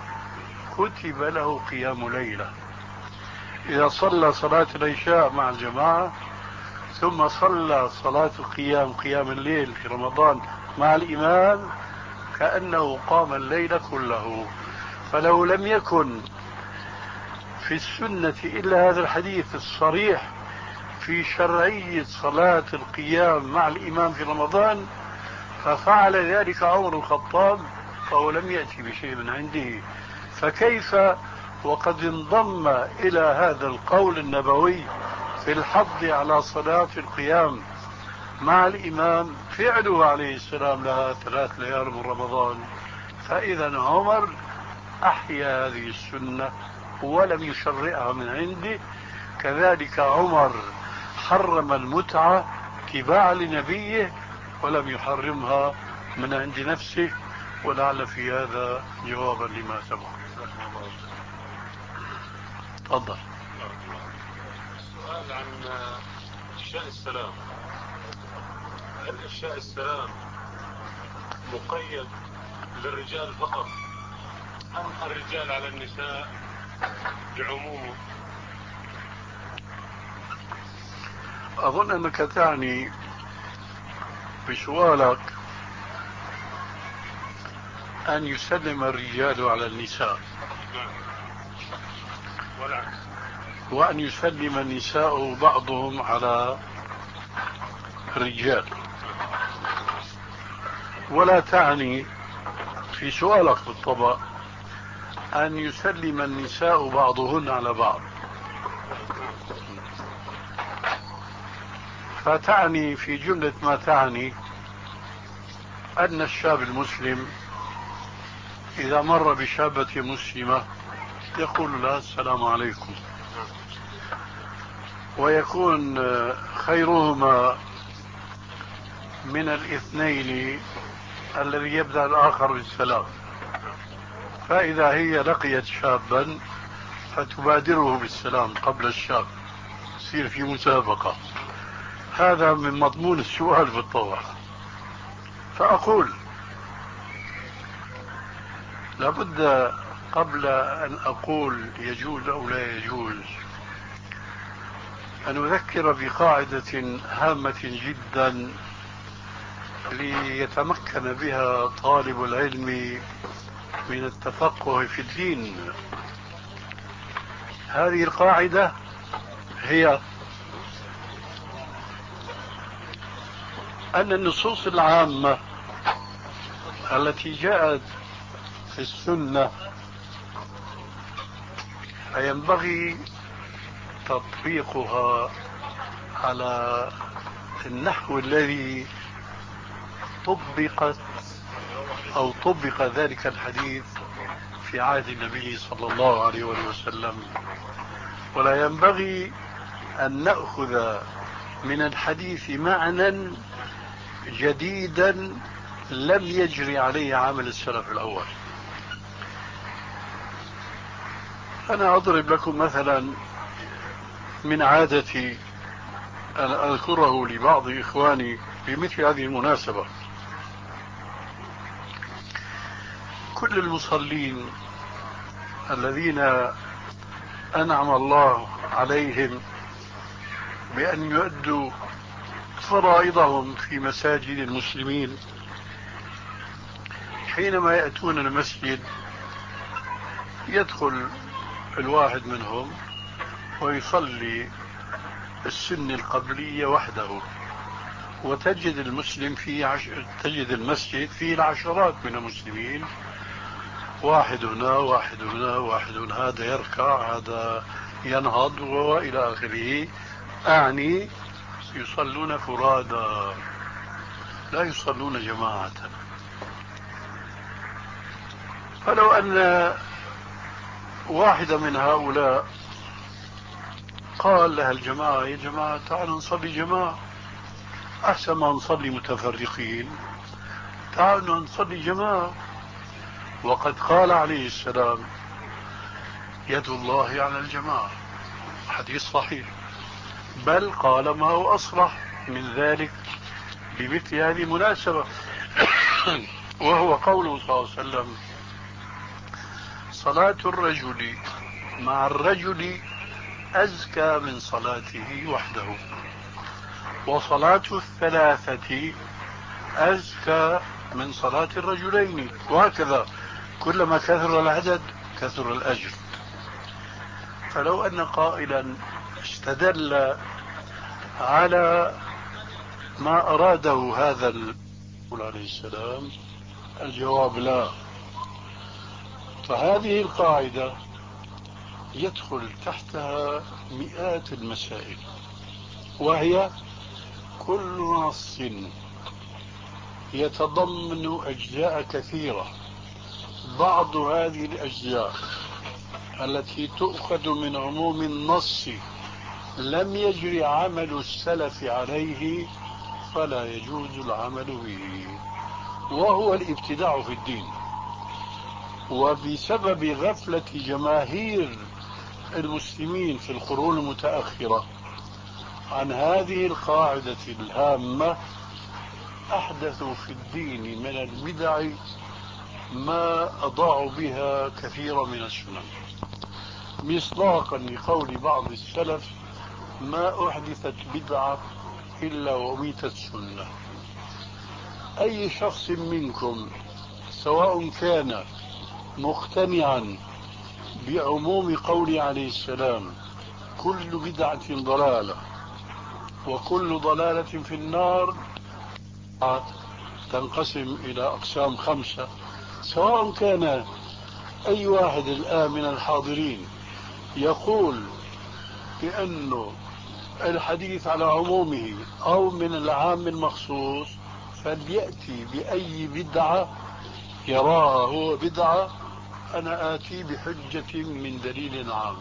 كتب له قيام ليلة. إذا صلى صلاة العشاء مع الجماعة ثم صلى صلاة القيام قيام الليل في رمضان مع الإمام كأنه قام الليل كله. فلو لم يكن في السنة إلا هذا الحديث الصريح في شرعية صلاة القيام مع الإمام في رمضان ففعل ذلك عمر الخطاب، فهو لم يأتي بشيء من عنده. فكيف وقد انضم إلى هذا القول النبوي في الحض على صلاة القيام مع الإمام فعله عليه السلام لها ثلاث ليال من رمضان؟ فإذا عمر أحيا هذه السنة ولم يشرعها من عنده. كذلك عمر حرم المتعة اتباعا لنبيه ولم يحرمها من عند نفسه، ولعل في هذا جوابا لما سبق. تفضل. سؤال عن إفشاء السلام. هل إفشاء السلام مقيد للرجال فقط أم الرجال على النساء بعمومه؟ أظن أنك تعني بسؤالك أن يسلم الرجال على النساء وأن يسلم النساء بعضهم على الرجال، ولا تعني في سؤالك بالطبع أن يسلم النساء بعضهن على بعض، فتعني في جملة ما تعني أن الشاب المسلم إذا مر بشابة مسلمة يقول لها السلام عليكم، ويكون خيرهما من الاثنين الذي يبدأ الآخر بالسلام. فإذا هي لقيت شابا فتبادره بالسلام قبل الشاب، يصير في مسابقة. هذا من مضمون السؤال بالطبع. فأقول لابد قبل أن أقول يجوز أو لا يجوز أن أذكر بقاعدة هامة جدا ليتمكن بها طالب العلم من التفقه في الدين. هذه القاعدة هي أن النصوص العامة التي جاءت في السنة ينبغي تطبيقها على النحو الذي طبقت أو طبق ذلك الحديث في عهد النبي صلى الله عليه وسلم. ولا ينبغي أن نأخذ من الحديث معنى جديدا لم يجري عليه عمل السلف الأول. أنا أضرب لكم مثلا من عادتي أن أذكره لبعض إخواني بمثل هذه المناسبة. كل المصلين الذين أنعم الله عليهم بأن يؤدوا فرائضهم في مساجد المسلمين، حينما يأتون المسجد يدخل الواحد منهم ويصلي السنة القبلية وحده، وتجد المسلم في عش... تجد المسجد فيه العشرات من المسلمين، واحد هنا واحد هنا واحد هنا، هذا يركع هذا ينهض وإلى آخره. أعني يصلون فرادا لا يصلون جماعة. فلو أن واحدة من هؤلاء قال لها الجماعة يا جماعة تعالوا نصلي جماعة أحسن ما نصلي متفرقين، تعالوا نصلي جماعة، وقد قال عليه السلام يد الله على الجماعة، حديث صحيح، بل قال ما هو أصرح من ذلك بمثل هذه المناسبة وهو قوله صلى الله عليه وسلم صلاة الرجل مع الرجل أزكى من صلاته وحده، وصلاة الثلاثة أزكى من صلاة الرجلين، وهكذا كلما كثر العدد كثر الأجر. فلو أن قائلا استدل على ما أراده هذا الرسول عليه السلام، الجواب لا. فهذه القاعدة يدخل تحتها مئات المسائل، وهي كل نص يتضمن أجزاء كثيرة، بعض هذه الأجزاء التي تؤخذ من عموم النص لم يجري عمل السلف عليه فلا يجوز العمل به، وهو الابتداع في الدين. وبسبب غفلة جماهير المسلمين في القرون المتأخرة عن هذه القاعدة الهامة أحدثوا في الدين من البدع ما أضاعوا بها كثيرا من السنن، مصداقا لقول بعض السلف ما أحدثت بدعة إلا وأميتت سنة. أي شخص منكم سواء كان مقتنعا بعموم قول عليه السلام كل بدعة ضلالة وكل ضلالة في النار تنقسم إلى أقسام خمسة، سواء كان أي واحد الآن من الحاضرين يقول بأنه الحديث على عمومه أو من العام المخصوص فليأتي بأي بدعة يراها هو بدعة، أنا آتي بحجة من دليل عام.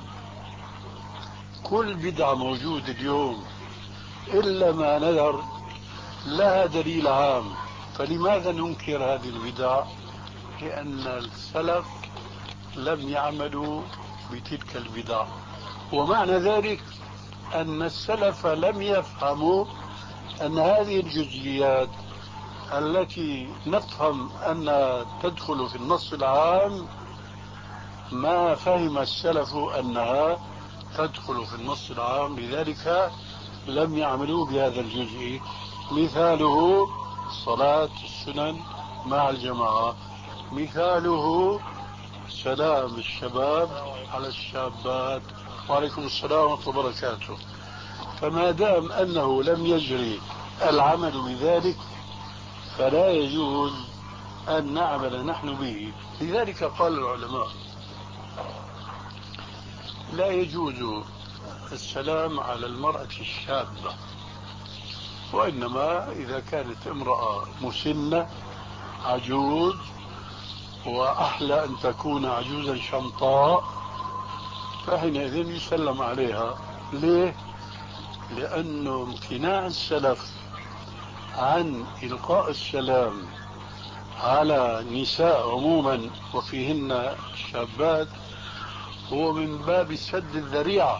كل بدعة موجودة اليوم إلا ما نذر لها دليل عام، فلماذا ننكر هذه البدع؟ لأن السلف لم يعملوا بتلك البدع، ومعنى ذلك أن السلف لم يفهموا أن هذه الجزئيات التي نفهم أنها تدخل في النص العام ما فهم السلف أنها تدخل في النص العام، لذلك لم يعملوا بهذا الجزء. مثاله صلاة السنن مع الجماعة، مثاله سلام الشباب على الشابات. وعليكم السلام ورحمة الله وبركاته. فما دام أنه لم يجري العمل بذلك فلا يجوز أن نعمل نحن به. لذلك قال العلماء لا يجوز السلام على المرأة الشابة، وإنما إذا كانت امرأة مسنة عجوز، وأحلى أن تكون عجوزا شمطاء، فحينئذ يسلم عليها. ليه؟ لأنه امتناع السلف عن إلقاء السلام على نساء عموما وفيهن شابات هو من باب سد الذريعة.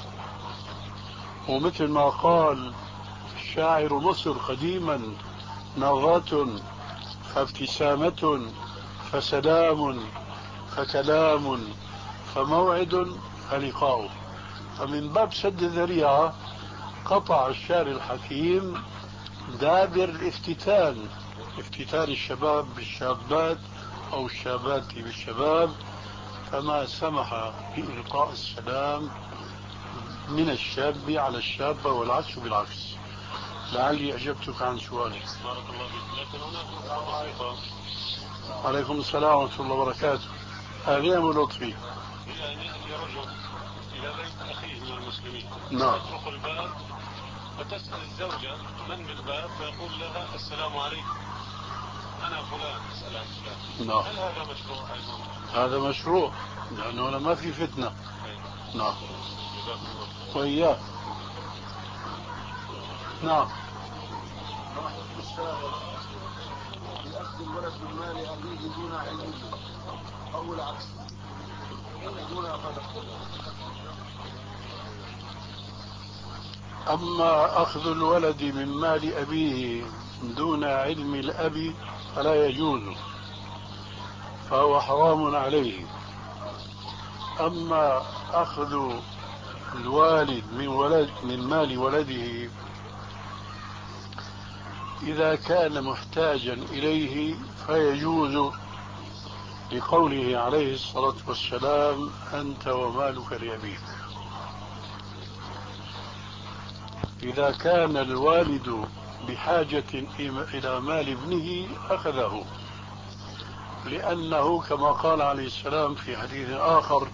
ومثل ما قال شاعر مصر قديما: نظرة فابتسامة فسلام فكلام فموعد فلقاء. فمن باب سد الذريعة قطع الشاعر الحكيم دابر الافتتان، افتتان الشباب بالشابات أو الشابات بالشباب، فما سمح بإلقاء السلام من الشاب على الشابة والعكس بالعكس. لعلي أجبتك عن سؤالك. بارك الله فيك. لكن هناك نقطة بسيطة. عليكم السلام ورحمة الله وبركاته. أهلا ولطفي. هي أن يأتي رجل إلى بيت أخيه من المسلمين، نعم. يطرق الباب فتسأل الزوجة من بالباب، فيقول لها السلام عليكم، أنا فلان، أسأل عن فلان. نعم. هل هذا مشروع أيضا؟ هذا مشروع لأنه أنا ما في فتنة. نعم. جزاكم الله. وإياه. نعم. يأخذ الولد من مال أبيه دون علمه أو العكس دون أخذ. أما أخذ الولد من مال أبيه دون علم الأب فلا يجوز، فهو حرام عليه. أما أخذ الوالد من ولد من مال ولده إذا كان محتاجا إليه فيجوز، لقوله عليه الصلاة والسلام: أنت ومالك لأبيك. إذا كان الوالد بحاجة إلى مال ابنه أخذه، لأنه كما قال عليه السلام في حديث آخر: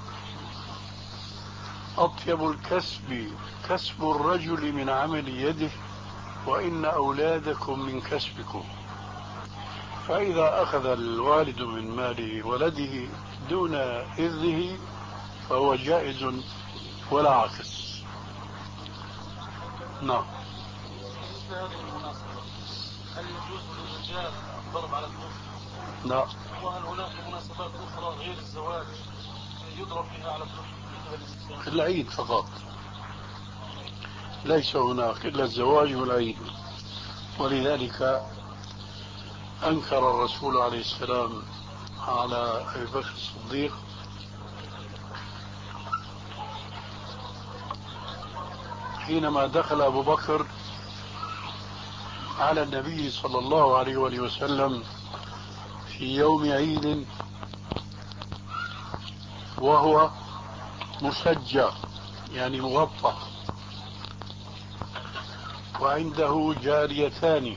أطيب الكسب كسب الرجل من عمل يده، وإن أولادكم من كسبكم. فإذا أخذ الوالد من مال ولده دون إذنه فهو جائز ولا عكس. نعم. مثل هذه المناسبة هل يجوز للرجال الضرب على الطفل؟ نعم. وهل هناك مناسبات أخرى غير الزواج يضرب فيها على الطفل؟ في العيد فقط، ليس هناك إلا الزواج والعيد. ولذلك أنكر الرسول عليه السلام على أبي بكر الصديق حينما دخل أبو بكر على النبي صلى الله عليه وآله وسلم في يوم عيد وهو مسجى يعني مغطى، وعنده جاريتان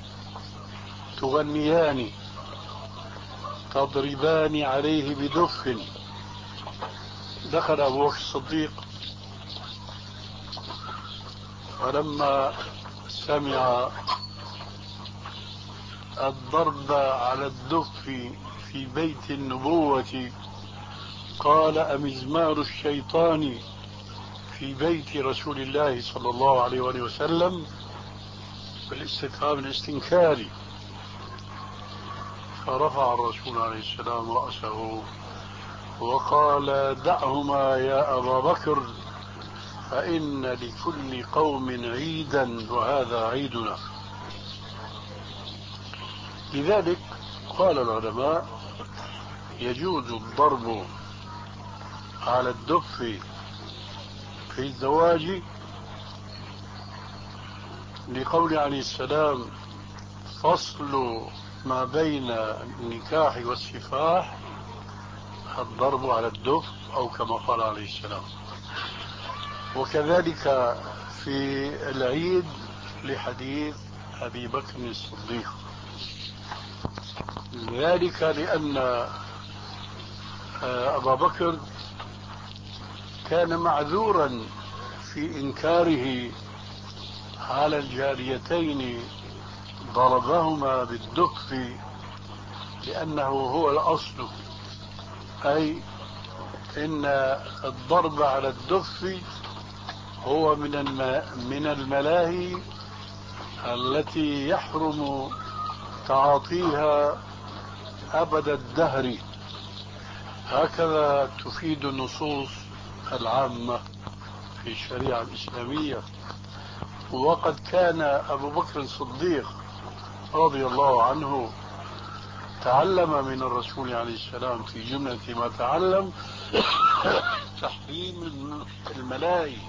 تغنيان تضربان عليه بدف دخل أبو بكر الصديق، فلما سمع الضرب على الدف في بيت النبوة قال: أمزمار الشيطان في بيت رسول الله صلى الله عليه وآله وسلم، بالاستفهام الاستنكاري. فرفع الرسول عليه السلام رأسه وقال: دعهما يا أبا بكر، فإن لكل قوم عيدا وهذا عيدنا. لذلك قال العلماء: يجوز الضرب على الدف في الزواج لقول عليه السلام: فصل ما بين النكاح والسفاح الضرب على الدف، أو كما قال عليه السلام. وكذلك في العيد لحديث أبي بكر الصديق، ذلك لأن أبا بكر كان معذورا في إنكاره على الجاريتين ضربهما بالدف، لأنه هو الأصل، أي إن الضرب على الدف هو من من الملاهي التي يحرم تعاطيها أبد الدهر، هكذا تفيد النصوص العامة في الشريعة الإسلامية. وقد كان أبو بكر الصديق رضي الله عنه تعلم من الرسول عليه السلام في جملة ما تعلم تحريم الملاهي،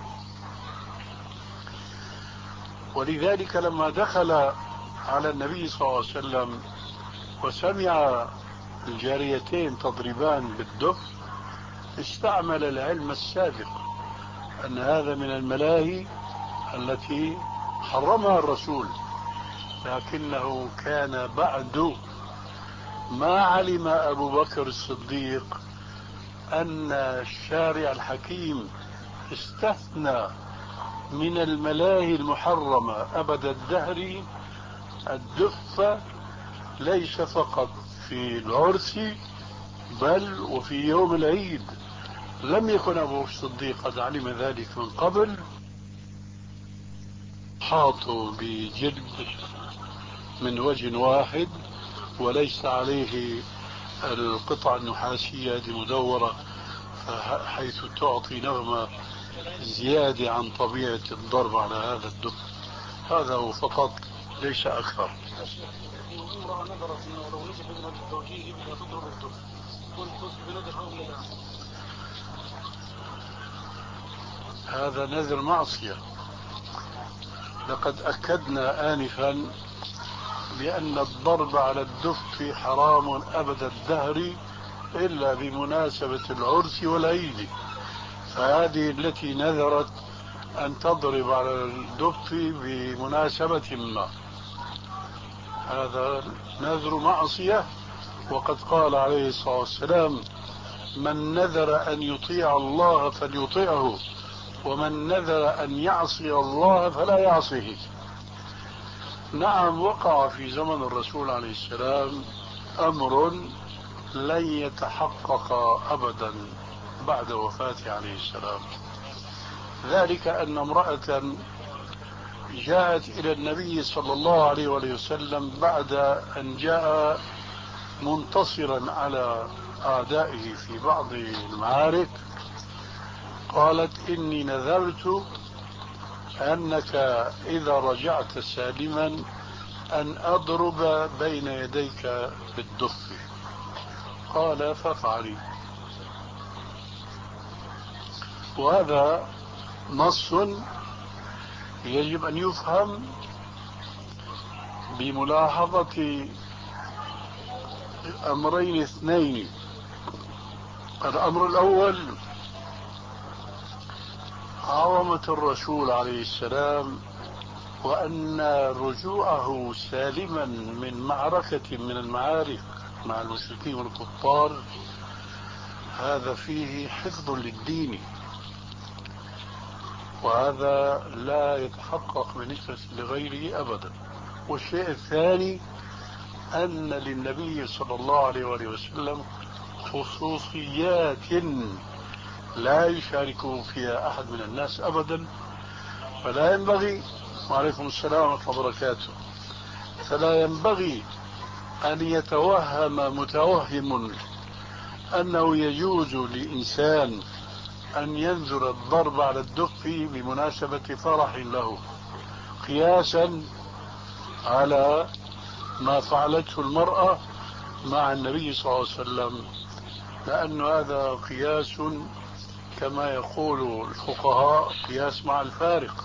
ولذلك لما دخل على النبي صلى الله عليه وسلم وسمع الجاريتين تضربان بالدف استعمل العلم السابق أن هذا من الملاهي التي حرمها الرسول، لكنه كان بعد ما علم أبو بكر الصديق أن الشارع الحكيم استثنى من الملاهي المحرمة أبد الدهر الدف، ليس فقط في العرس بل وفي يوم العيد. لم يكن أبو بكر الصديق قد علم ذلك من قبل، حاطوا بجلد من وجه واحد وليس عليه القطعة النحاسية المدورة حيث تعطي نغمة زيادة عن طبيعة الضرب على هذا الدف. هذا هو فقط، ليس أكثر. امرأة نظرت انه لو نجح ابنها بالتوجيه ابنها تضرب الدف، كنت بنذر او لا؟ هذا نذر معصية. لقد أكدنا آنفا بأن الضرب على الدف حرام أبد الدهر إلا بمناسبة العرس والعيد، فهذه التي نذرت أن تضرب على الدف بمناسبة ما، هذا نذر معصية. وقد قال عليه الصلاة والسلام: من نذر أن يطيع الله فليطيعه، ومن نذر أن يعصي الله فلا يعصيه. نعم، وقع في زمن الرسول عليه السلام أمر لن يتحقق أبدا بعد وفاته عليه السلام، ذلك أن امرأة جاءت إلى النبي صلى الله عليه وسلم بعد أن جاء منتصرا على أعدائه في بعض المعارك، قالت: إني نذرت أنك إذا رجعت سالما أن أضرب بين يديك بالدف. قال: فافعلي. وهذا نص يجب أن يفهم بملاحظة أمرين اثنين. الأمر الأول: عظمة الرسول عليه السلام، وأن رجوعه سالما من معركة من المعارك مع المشركين والكفار هذا فيه حفظ للدين، وهذا لا يتحقق بالنسبة لغيره أبدا. والشيء الثاني أن للنبي صلى الله عليه وآله وسلم خصوصيات لا يشاركه فيها أحد من الناس أبدا، فلا ينبغي، وعليكم السلام ورحمة الله وبركاته، فلا ينبغي أن يتوهم متوهم أنه يجوز لإنسان أن ينزل الضرب على الدف بمناسبة فرح له، قياسا على ما فعلته المرأة مع النبي صلى الله عليه وسلم، لأن هذا قياس كما يقول الفقهاء قياس مع الفارق،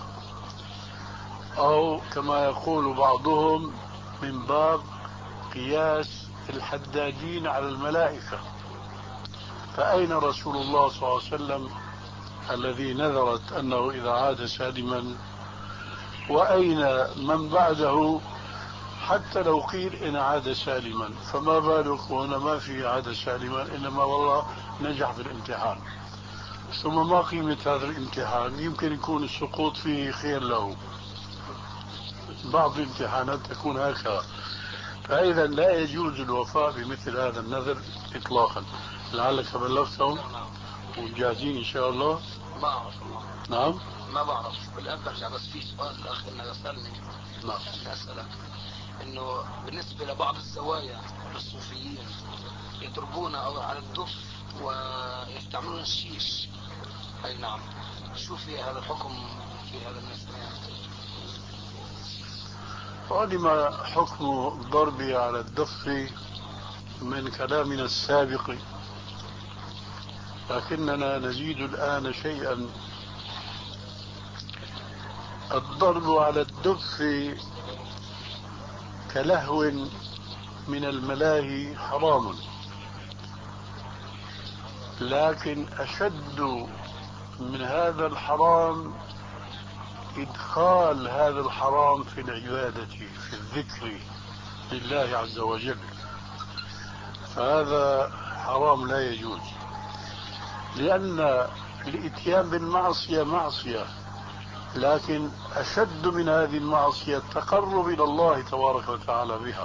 أو كما يقول بعضهم من باب قياس الحدادين على الملائكة. فأين رسول الله صلى الله عليه وسلم الذي نذرت أنه إذا عاد سالما، وأين من بعده حتى لو قيل إن عاد سالما، فما بالك وهنا ما في عاد سالما، إنما والله نجح في الامتحان. ثم ما قيمة هذا الامتحان؟ يمكن يكون السقوط فيه خير له، بعض الامتحانات تكون هكذا. فإذا لا يجوز الوفاء بمثل هذا النذر إطلاقا. لعلك بلغتهم وجاهزين إن شاء الله. ما أعرف الله. نعم ما بعرف بالآن برجع، بس في سؤال الأخ إنه يسألني. نعم. أسألك إنه بالنسبة لبعض الزوايا للصوفيين يضربون على الدف ويستعملون الشيش. أي نعم، شو في هذا الحكم في هذا المسألة؟ وعلم حكم الضرب على الدف من كلامنا السابق، لكننا نزيد الآن شيئا. الضرب على الدف كلهو من الملاهي حرام، لكن أشد من هذا الحرام إدخال هذا الحرام في العبادة، في الذكر لله عز وجل، فهذا حرام لا يجوز. لأن الإتيان بالمعصية معصية، لكن أشد من هذه المعصية التقرب إلى الله تبارك وتعالى بها.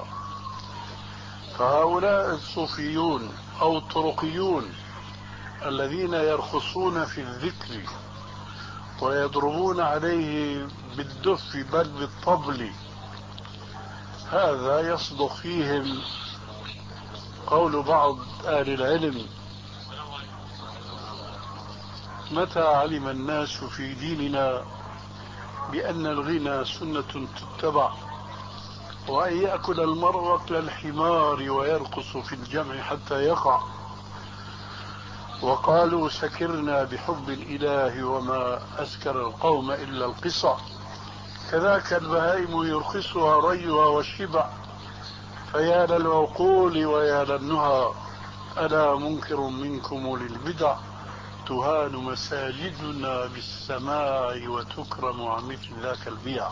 فهؤلاء الصوفيون أو الطرقيون الذين يرخصون في الذكر ويضربون عليه بالدف بل بالطبل، هذا يصدق فيهم قول بعض أهل العلم: متى علم الناس في ديننا بأن الغنى سنة تتبع، وأن يأكل المرء أكل الحمار ويرقص في الجمع حتى يقع، وقالوا سكرنا بحب الإله وما أسكر القوم إلا القصى، كذاك البهائم يرخصها ريها والشبع، فيا للعقول ويا للنهى، ألا منكر منكم للبدع، تهان مساجدنا بالسماع وتكرم عن مثل ذاك البيع.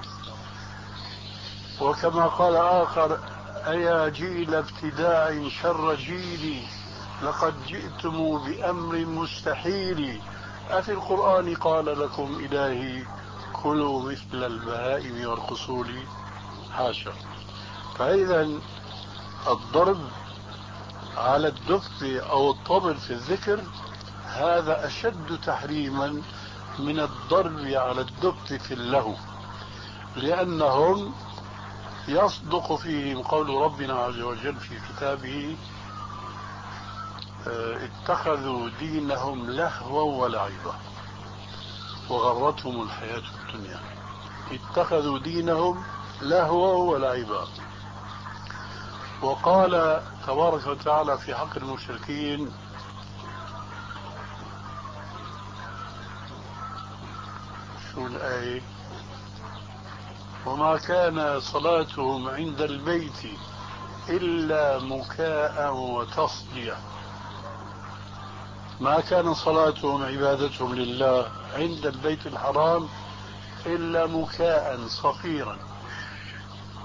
وكما قال آخر: أيا جيل ابتداع شر جيلي، لقد جئتم بأمر مستحيل، أفي القرآن قال لكم إلهي كلوا مثل البهائم وارقصوا لي؟ حاشا. فإذا الضرب على الدف أو الطبل في الذكر هذا أشد تحريما من الضرب على الدف في اللهو، لأنهم يصدق فيهم قول ربنا عز وجل في كتابه: اتخذوا دينهم لهوا ولعبا وغرتهم الحياة الدنيا. اتخذوا دينهم لهوا ولعبا. وقال تبارك وتعالى في حق المشركين: شو الآية؟ وما كان صلاتهم عند البيت إلا مكاء وتصدية. ما كان صلاتهم عبادتهم لله عند البيت الحرام إلا مكاء صفيرا.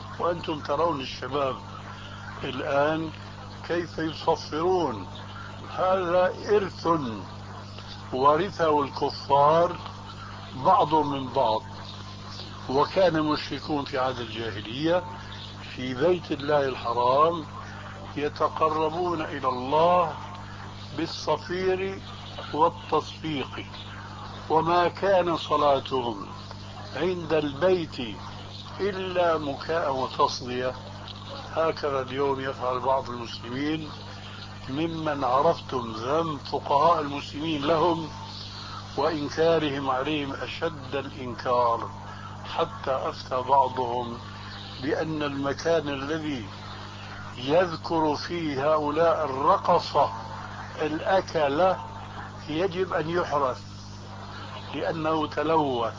وأنتم ترون الشباب الآن كيف يصفرون هذا إرث ورثه الكفار بعضهم من بعض. وكان المشركون في عهد الجاهلية في بيت الله الحرام يتقربون إلى الله بالصفير والتصفيق، وما كان صلاتهم عند البيت إلا مكاء وتصدية. هكذا اليوم يفعل بعض المسلمين ممن عرفتم ذم فقهاء المسلمين لهم وإنكارهم عليهم أشد الإنكار، حتى أفتى بعضهم بأن المكان الذي يذكر فيه هؤلاء الرقصة الأكلة يجب أن يحرث لأنه تلوث،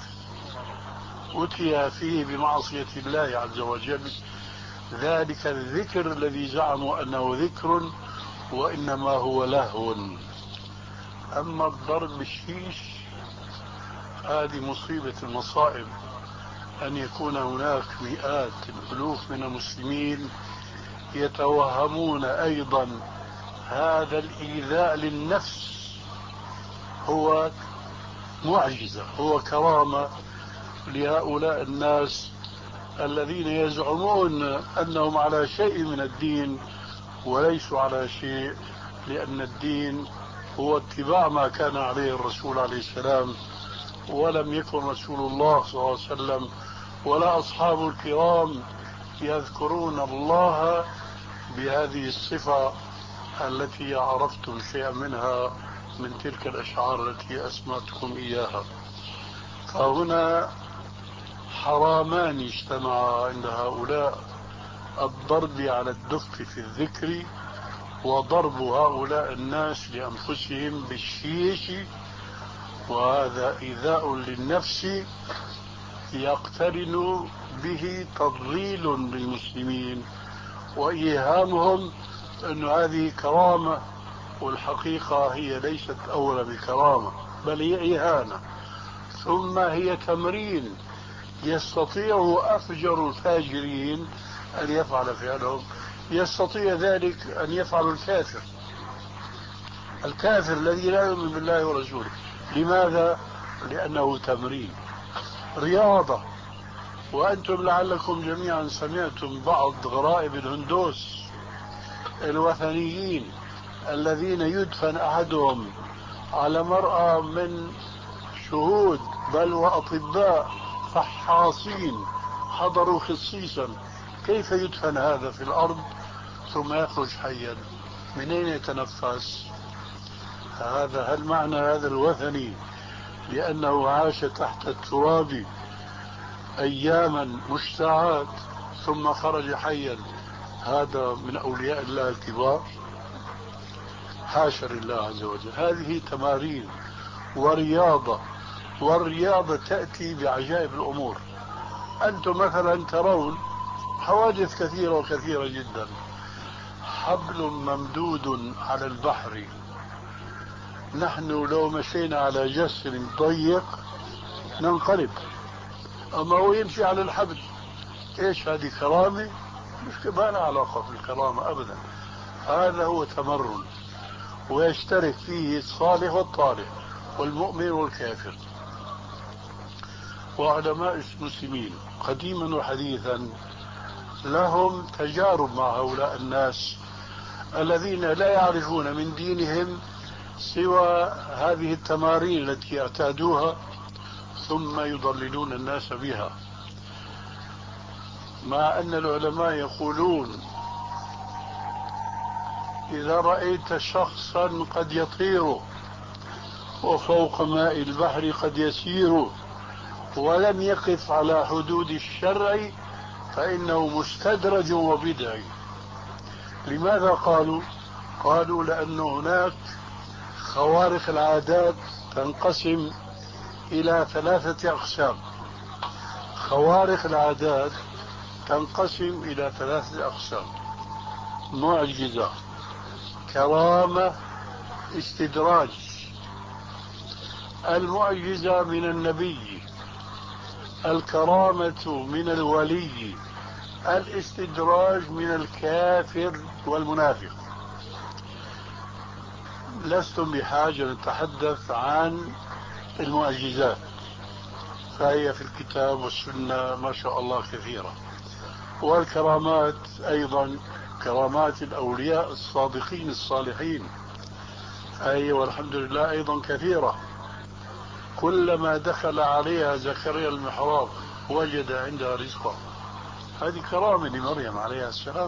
أتي فيه بمعصية الله عز وجل. ذلك الذكر الذي زعموا أنه ذكر وإنما هو لهو. أما الضرب بالشيش هذه مصيبة المصائب، أن يكون هناك مئات الألوف من المسلمين يتوهمون أيضا هذا الإيذاء للنفس هو معجزة، هو كرامة لهؤلاء الناس الذين يزعمون أنهم على شيء من الدين وليسوا على شيء، لأن الدين هو اتباع ما كان عليه الرسول عليه السلام، ولم يكن رسول الله صلى الله عليه وسلم ولا أصحاب الكرام يذكرون الله بهذه الصفة التي عرفتم شيئا منها من تلك الأشعار التي أسمعتكم إياها. فهنا حرامان اجتمعا عند هؤلاء: الضرب على الدف في الذكر، وضرب هؤلاء الناس لأنفسهم بالشيش، وهذا إيذاء للنفس يقترن به تضليل للمسلمين وإيهامهم أن هذه كرامة، والحقيقة هي ليست أولا بكرامة بل هي إهانة، ثم هي تمرين يستطيع أفجر الفاجرين أن يفعل فعلهم، يستطيع ذلك أن يفعل الكافر الكافر الذي لا يؤمن بالله ورسوله. لماذا؟ لأنه تمرين، رياضة. وأنتم لعلكم جميعا سمعتم بعض غرائب الهندوس الوثنيين الذين يدفن أحدهم على مرأى من شهود بل وأطباء فحاصين حضروا خصيصا كيف يدفن هذا في الأرض ثم يخرج حيا، من أين يتنفس؟ هذا هل معنى هذا الوثني لأنه عاش تحت التراب أياما مشتعات ثم خرج حيا هذا من أولياء الله الكبار؟ حاشا لله عز وجل. هذه تمارين ورياضة، والرياضة تأتي بعجائب الأمور. أنتم مثلا ترون حوادث كثيرة وكثيرة جدا، حبل ممدود على البحر، نحن لو مشينا على جسر ضيق ننقلب، أما هو يمشي على الحبل. إيش هذه كرامة؟ مش ما لها علاقة بالكرامة أبدا. هذا هو تمرن، ويشترك فيه الصالح والطالح والمؤمن والكافر. وعلماء المسلمين قديما وحديثا لهم تجارب مع هؤلاء الناس الذين لا يعرفون من دينهم سوى هذه التمارين التي اعتادوها ثم يضللون الناس بها. مع أن العلماء يقولون إذا رأيت شخصا قد يطير وفوق ماء البحر قد يسير ولم يقف على حدود الشرع فإنه مستدرج وبدعي. لماذا قالوا؟ قالوا لأن هناك خوارق العادات تنقسم إلى ثلاثة أقسام. خوارق العادات تنقسم إلى ثلاثة أقسام: معجزة، كرامة، استدراج. المعجزة من النبي، الكرامة من الولي، الاستدراج من الكافر والمنافق. لستم بحاجة نتحدث عن المعجزات، فهي في الكتاب والسنة ما شاء الله كثيرة، والكرامات أيضا كرامات الأولياء الصادقين الصالحين هي والحمد لله أيضا كثيرة. كلما دخل عليها زكريا المحراب وجد عندها رزقا، هذه كرامة لمريم عليها السلام.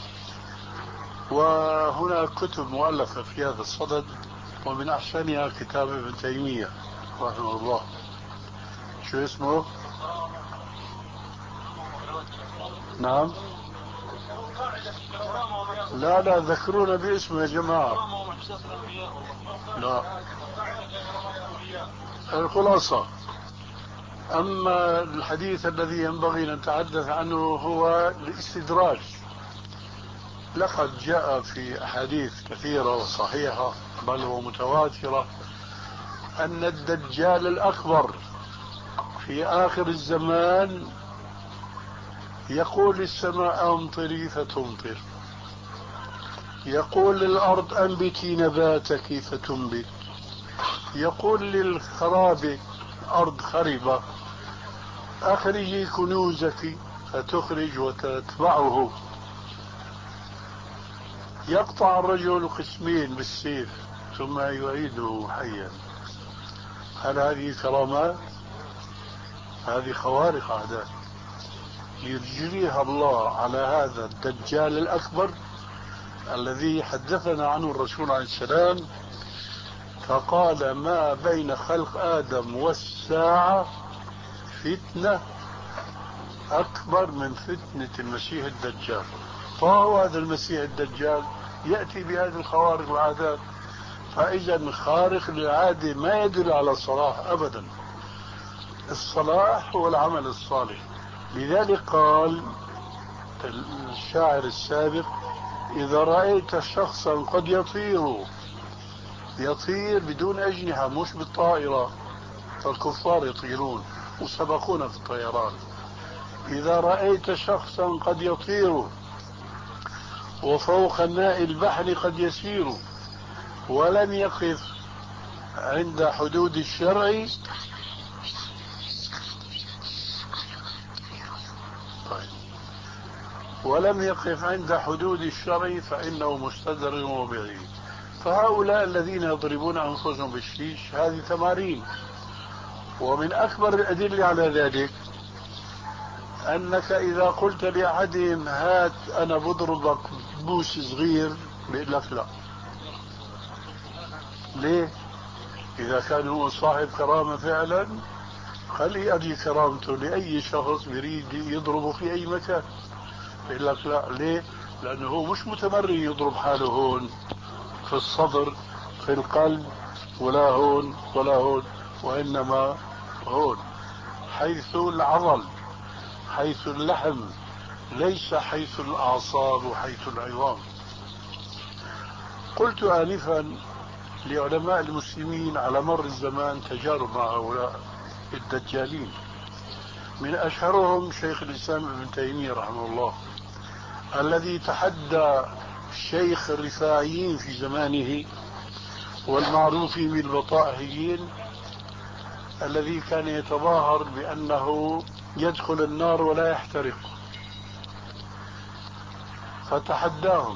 وهناك كتب مؤلفة في هذا الصدد، ومن أحسنها كتاب ابن تيمية رحمه الله، شو اسمه؟ نعم، لا لا ذكرونا باسمه يا جماعة. لا، الخلاصة، أما الحديث الذي ينبغي أن نتحدث عنه هو الاستدراج. لقد جاء في أحاديث كثيرة وصحيحة بل ومتواترة أن الدجال الأكبر في آخر الزمان يقول للسماء أمطري فتمطر، يقول للأرض أنبتي نباتك فتنبت، يقول للخراب أرض خربة أخرجي كنوزك فتخرج وتتبعه، يقطع الرجل قسمين بالسيف ثم يعيده حيا. هل هذه كرامات؟ هذه خوارق عادات يجريها الله على هذا الدجال الأكبر الذي حدثنا عنه الرسول عليه السلام، فقال ما بين خلق آدم والساعة فتنة أكبر من فتنة المسيح الدجال. فهو هذا المسيح الدجال يأتي بهذه الخوارق والعادات، فإذا خارق للعادة ما يدل على الصلاح أبدا. الصلاح هو العمل الصالح. لذلك قال الشاعر السابق إذا رأيت شخصا قد يطير، يطير بدون أجنحة مش بالطائرة، فالكفار يطيرون وسبقونا في الطيران. إذا رأيت شخصا قد يطير وفوق ماء البحر قد يسير ولم يقف عند حدود الشرع، طيب. ولم يقف عند حدود الشرع فإنه مستدر وبعيد. فهؤلاء الذين يضربون أنفسهم بالشيش هذه تمارين. ومن أكبر الأدلة على ذلك أنك إذا قلت لأحدهم هات أنا بضربك بوس صغير بيقول لك لا. ليه؟ إذا كان هو صاحب كرامة فعلا خلي أدي كرامته لأي شخص يريد يضربه في أي مكان، بيقول لك لا. ليه؟ لأنه هو مش متمرن يضرب حاله هون في الصدر في القلب ولا هون ولا هون، وإنما هون حيث العضل حيث اللحم، ليس حيث الأعصاب وحيث العظام. قلت آنفا لعلماء المسلمين على مر الزمان تجارب مع هؤلاء الدجالين، من أشهرهم شيخ الإسلام ابن تيمية رحمه الله، الذي تحدى شيخ الرفاعيين في زمانه والمعروفين بالبطائحيين، الذي كان يتظاهر بأنه يدخل النار ولا يحترق، فتحداهم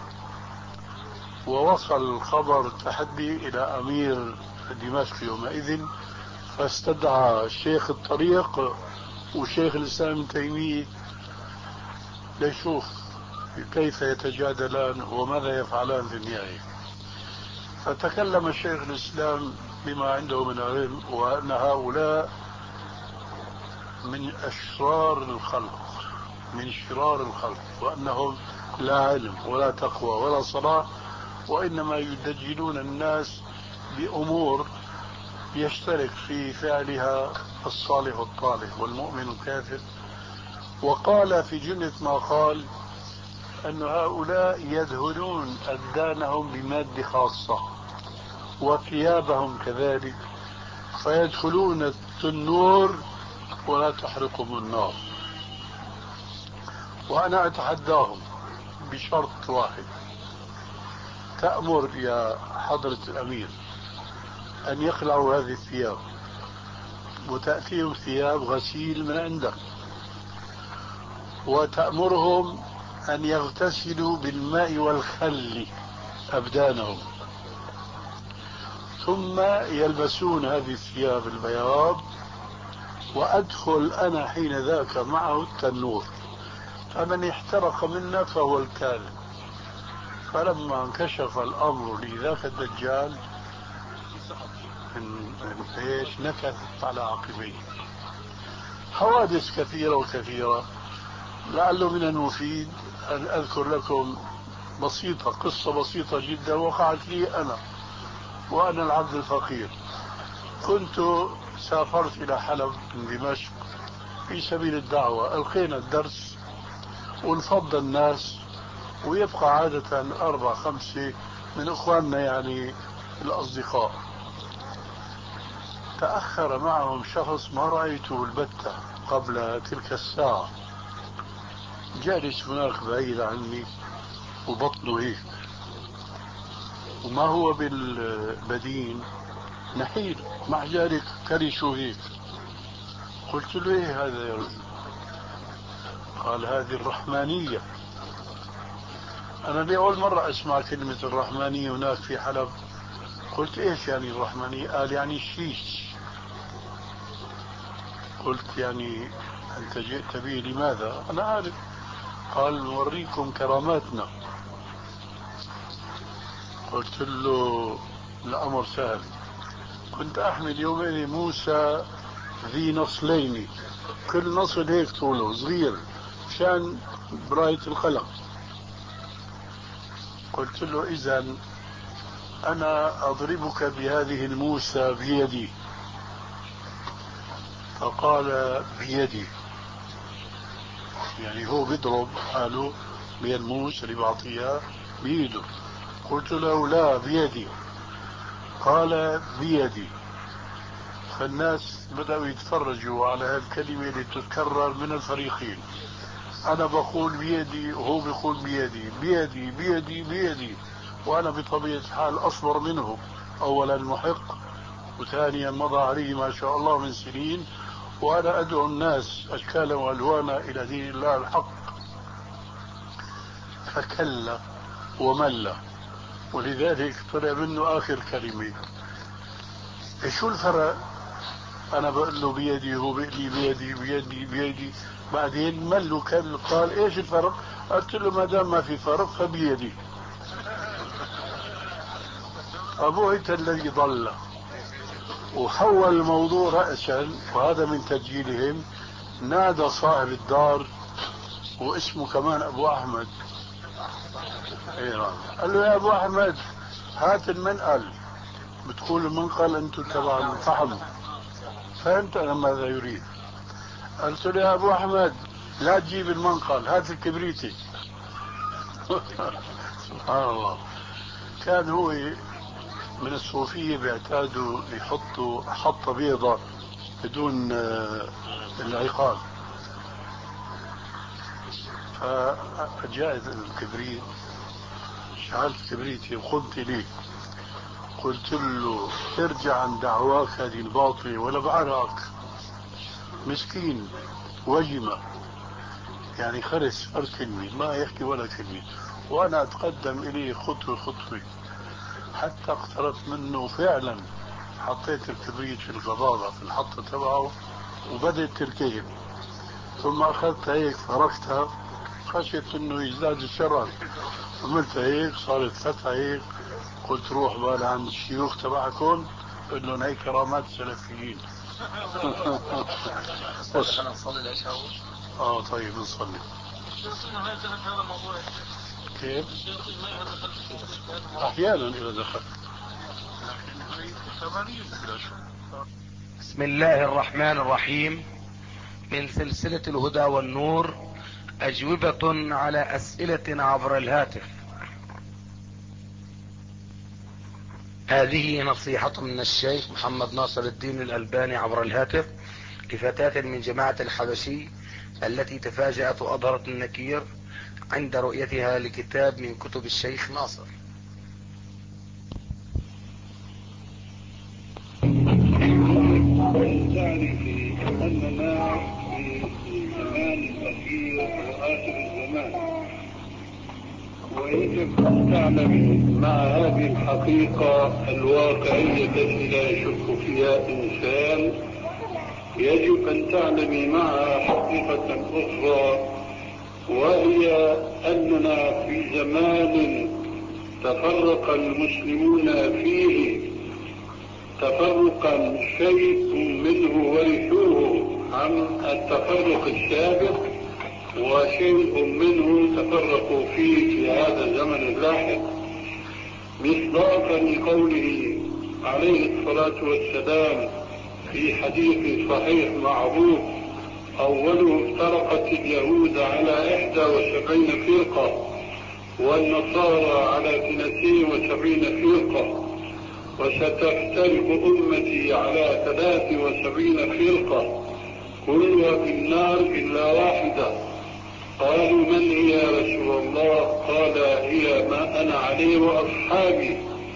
ووصل الخبر التحدي إلى أمير دمشق يومئذ، فاستدعى شيخ الطريق وشيخ الإسلام ابن تيمية ليشوف كيف يتجادلان وماذا يفعلان في النهاية. فتكلم الشيخ الإسلام بما عنده من علم، وأن هؤلاء من أشرار الخلق من شرار الخلق، وأنهم لا علم ولا تقوى ولا صلاح، وإنما يدجلون الناس بأمور يشترك في فعلها الصالح الطالح والمؤمن الكافر. وقال في جملة ما قال أن هؤلاء يدهنون أبدانهم بمادة خاصة وثيابهم كذلك، فيدخلون التنور ولا تحرقهم النار. وأنا أتحداهم بشرط واحد، تأمر يا حضرة الأمير أن يخلعوا هذه الثياب وتأتيهم ثياب غسيل من عندك، وتأمرهم أن يغتسلوا بالماء والخل أبدانهم، ثم يلبسون هذه الثياب البياض، وأدخل أنا حين ذاك معه التنور، فمن احترق منا فهو الكاذب. فلما انكشف الأمر لذاك الدجال ايش نكثت على عقبيه. حوادث كثيرة وكثيرة. لعله من المفيد أن أذكر لكم بسيطة، قصة بسيطة جدا وقعت لي أنا وأنا العبد الفقير. كنت سافرت إلى حلب من دمشق في سبيل الدعوة، ألقينا الدرس وانفض الناس، ويبقى عادة أربع خمسة من إخواننا يعني الأصدقاء. تأخر معهم شخص ما رأيته البتة قبل تلك الساعة، جالس هناك بعيد عني وبطنه هيك، وما هو بالبدين نحيل، مع ذلك كرشه هيك. قلت له ايه هذا يا رجل؟ قال هذه الرحمانية. أنا لأول مرة أسمع كلمة الرحمانية هناك في حلب. قلت إيش يعني الرحمانية؟ قال يعني الشيش. قلت يعني أنت جئت به لماذا؟ أنا عارف. قال نوريكم كراماتنا. قلت له الأمر سهل. كنت أحمل يومين موسى ذي نصلين، كل نصل هيك طوله صغير مشان براية القلم. قلت له إذن أنا أضربك بهذه الموسى بيدي. فقال بيدي، يعني هو بيضرب حاله بالموس اللي بعطيها بيده. قلت له لا بيدي. قال بيدي. فالناس بدأوا يتفرجوا على هالكلمة اللي تتكرر من الفريقين. أنا بقول بيدي وهو بيقول بيدي بيدي بيدي بيدي، وأنا بطبيعة الحال أصبر منه، أولا محق، وثانيا مضى عليه ما شاء الله من سنين، وأنا أدعو الناس أشكالا وألوانا إلى دين الله الحق. فكل ومل، ولذلك طلع منه آخر كلمة. شو الفرق؟ أنا بقول له بيدي هو بيقلي بيدي بيدي بيدي، بعدين مل وكل. قال إيش الفرق؟ قلت له ما دام ما في فرق فبيدي. أبويت الذي ضل وحول الموضوع رأسا، وهذا من تسجيلهم. نادى صاحب الدار واسمه كمان أبو أحمد، قال له يا أبو أحمد هات المنقل. بتقول المنقل أنتم تبع الفحم. فهمت أنا ماذا يريد. قلت له يا أبو أحمد لا تجيب المنقل، هات الكبريتي. سبحان الله. كان هو من الصوفية بيعتادوا يحطوا حطة بيضة بدون العقال. فجاء الكبريت، شعلت كبريتي وقمت ليه. قلت له ارجع عن دعواك هذه الباطلة ولا بعرق. مسكين وجمة يعني خرس فرد كلمة ما يحكي ولا كلمة، وأنا أتقدم إليه خطوة خطوة حتى اقتربت منه. فعلا حطيت الكبريت في القباضة في الحطة تبعه وبدأت تلتهب، ثم أخذت هيك فركتها خشيت انه يزداد الشرر. عملت هيك صارت فتحة هيك. قلت روح بقى عند الشيوخ تبعكم قل لهم هي كرامات السلفيين. بس نصلي العشاء. اه طيب نصلي. ما يدخل هذا الموضوع كيف؟ الشياطين ما يدخل احيانا اذا دخل، لكن هي ثمانين بلا شك. بسم الله الرحمن الرحيم. من سلسلة الهدى والنور، أجوبة على أسئلة عبر الهاتف. هذه نصيحة من الشيخ محمد ناصر الدين الألباني عبر الهاتف لفتاة من جماعة الحبشي التي تفاجأت وأظهرت النكير عند رؤيتها لكتاب من كتب الشيخ ناصر. ويجب أن تعلمي مع هذه الحقيقة الواقعية التي لا يشك فيها إنسان، يجب أن تعلمي معها حقيقة أخرى، وهي أننا في زمان تفرق المسلمون فيه تفرقا شيء منه ورثوه عن التفرق السابق، وشيء منه تفرقوا فيه في هذا الزمن اللاحق، مصداقا لقوله عليه الصلاة والسلام في حديث صحيح معروف: أوله افترقت اليهود على إحدى وسبعين فرقة والنصارى على اثنتين وسبعين فرقة، وستفترق أمتي على ثلاث وسبعين فرقة كلها في النار إلا واحدة. قالوا: من هي يا رسول الله؟ قال: هي ما أنا عليه وأصحابي.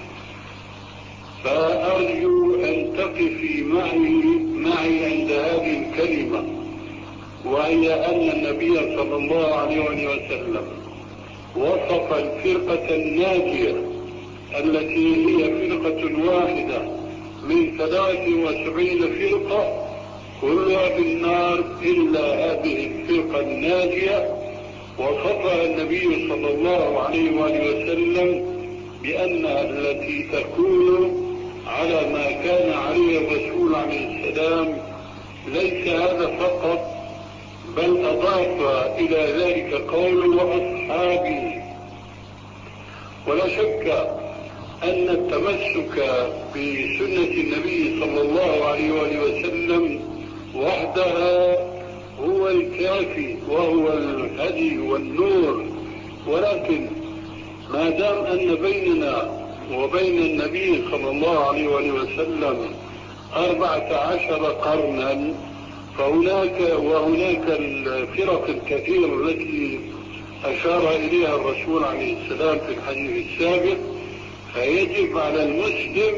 فأرجو أن تقفي معي معي عند هذه الكلمة، وهي أن النبي صلى الله عليه وسلم وصف الفرقة الناجية التي هي فرقة واحدة من ثلاث وسبعين فرقة كلها في النار إلا هذه الفرقة الناجية، وصفها النبي صلى الله عليه وسلم بأنها التي تكون على ما كان عليه الرسول عليه السلام. ليس هذا فقط، بل أضاف إلى ذلك قول: وأصحابي. ولا شك أن التمسك بسنة النبي صلى الله عليه وسلم وحدها هو الكافي وهو الهدي والنور، ولكن ما دام أن بيننا وبين النبي صلى الله عليه وسلم أربعة عشر قرنا، فهناك وهناك الفرق الكثيرة التي أشار إليها الرسول عليه السلام في الحديث السابق، فيجب على المسلم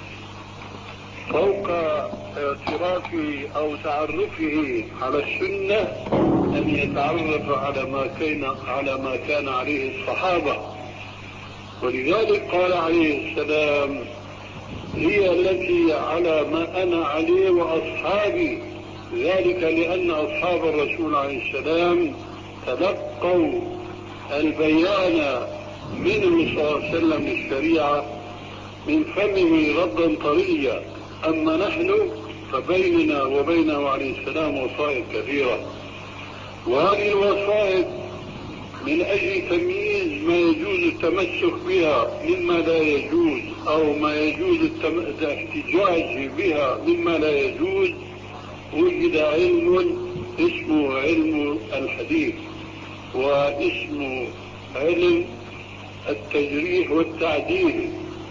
فوق اعترافه أو تعرفه على السنة أن يتعرف على ما كان على ما كان عليه الصحابة. ولذلك قال عليه السلام: هي التي على ما أنا عليه وأصحابي، ذلك لأن أصحاب الرسول عليه السلام تلقوا البيان منه صلى الله عليه وسلم للشريعة من فمه ردا طريا، أما نحن فبيننا وبينه عليه السلام وصائد كثيرة، وهذه الوصائد من أجل تمييز ما يجوز التمسك بها مما لا يجوز، أو ما يجوز الاحتجاج بها مما لا يجوز، وجد علم اسمه علم الحديث، واسمه علم التجريح والتعديل.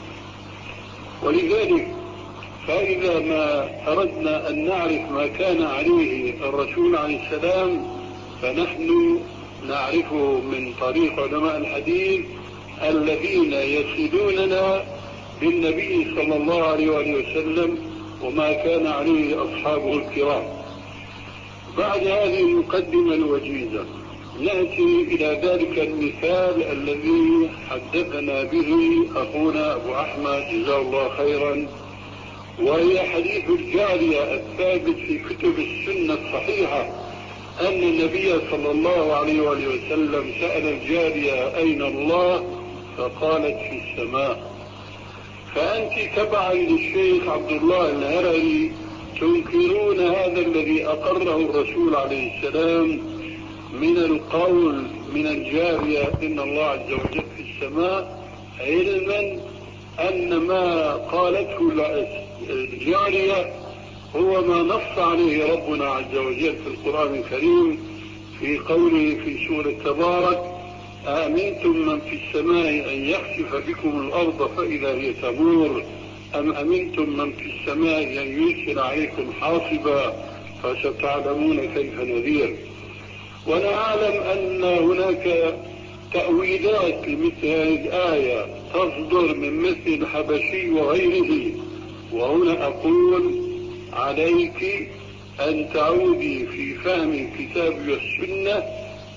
ولذلك فإذا ما أردنا أن نعرف ما كان عليه الرسول عليه السلام فنحن نعرفه من طريق علماء الحديث الذين يصلوننا بالنبي صلى الله عليه وسلم وما كان عليه أصحابه الكرام. بعد هذه المقدمة الوجيزة نأتي إلى ذلك المثال الذي حدثنا به أخونا أبو أحمد جزاه الله خيرا، وهي حديث الجارية الثابت في كتب السنة الصحيحة أن النبي صلى الله عليه وسلم سأل الجارية: أين الله؟ فقالت: في السماء. فأنت تبعا للشيخ عبد الله الهرري تنكرون هذا الذي أقره الرسول عليه السلام من القول من الجارية إن الله عز وجل في السماء، علما أن ما قالته الجارية هو ما نص عليه ربنا عز وجل في القرآن الكريم في قوله في سورة تبارك: أأمنتم من في السماء أن يخسف بكم الأرض فإذا هي تمور أم أمنتم من في السماء أن يرسل عليكم حاصبا فستعلمون كيف نذير. وأنا أعلم أن هناك تأويلات لمثل هذه الآية تصدر من مثل الحبشي وغيره، وهنا أقول عليك أن تعودي في فهم الكتاب والسنة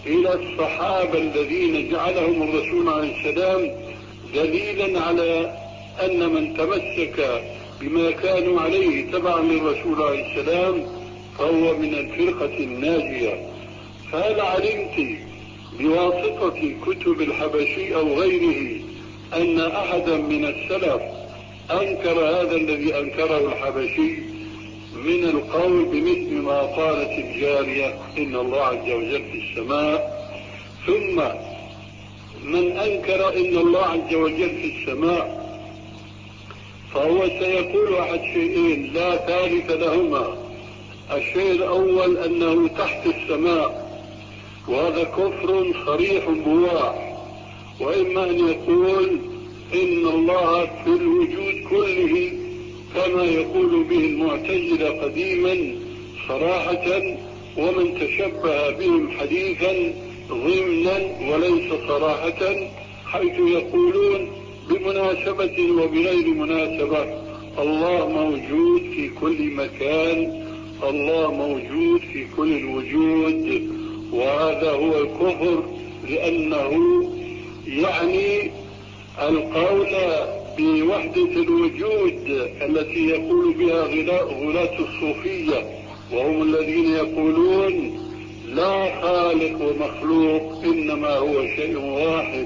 إلى الصحابة الذين جعلهم الرسول عليه السلام دليلا على أن من تمسك بما كانوا عليه تبعا للرسول عليه السلام فهو من الفرقة الناجية. فهل علمت بواسطة كتب الحبشي أو غيره أن أحدا من السلف أنكر هذا الذي أنكره الحبشي من القول بمثل ما قالت الجارية إن الله عز وجل في السماء؟ ثم من أنكر إن الله عز وجل في السماء فهو سيقول أحد شيئين لا ثالث لهما. الشيء الأول أنه تحت السماء، وهذا كفر صريح بواح. وإما أن يقول إن الله في الوجود كله كما يقول به المعتزلة قديما صراحة، ومن تشبه بهم حديثا ضمنا وليس صراحة، حيث يقولون بمناسبة وبغير مناسبة الله موجود في كل مكان، الله موجود في كل الوجود. وهذا هو الكفر، لأنه يعني القول بوحدة الوجود التي يقول بها غلاة الصوفية، وهم الذين يقولون لا خالق ومخلوق إنما هو شيء واحد،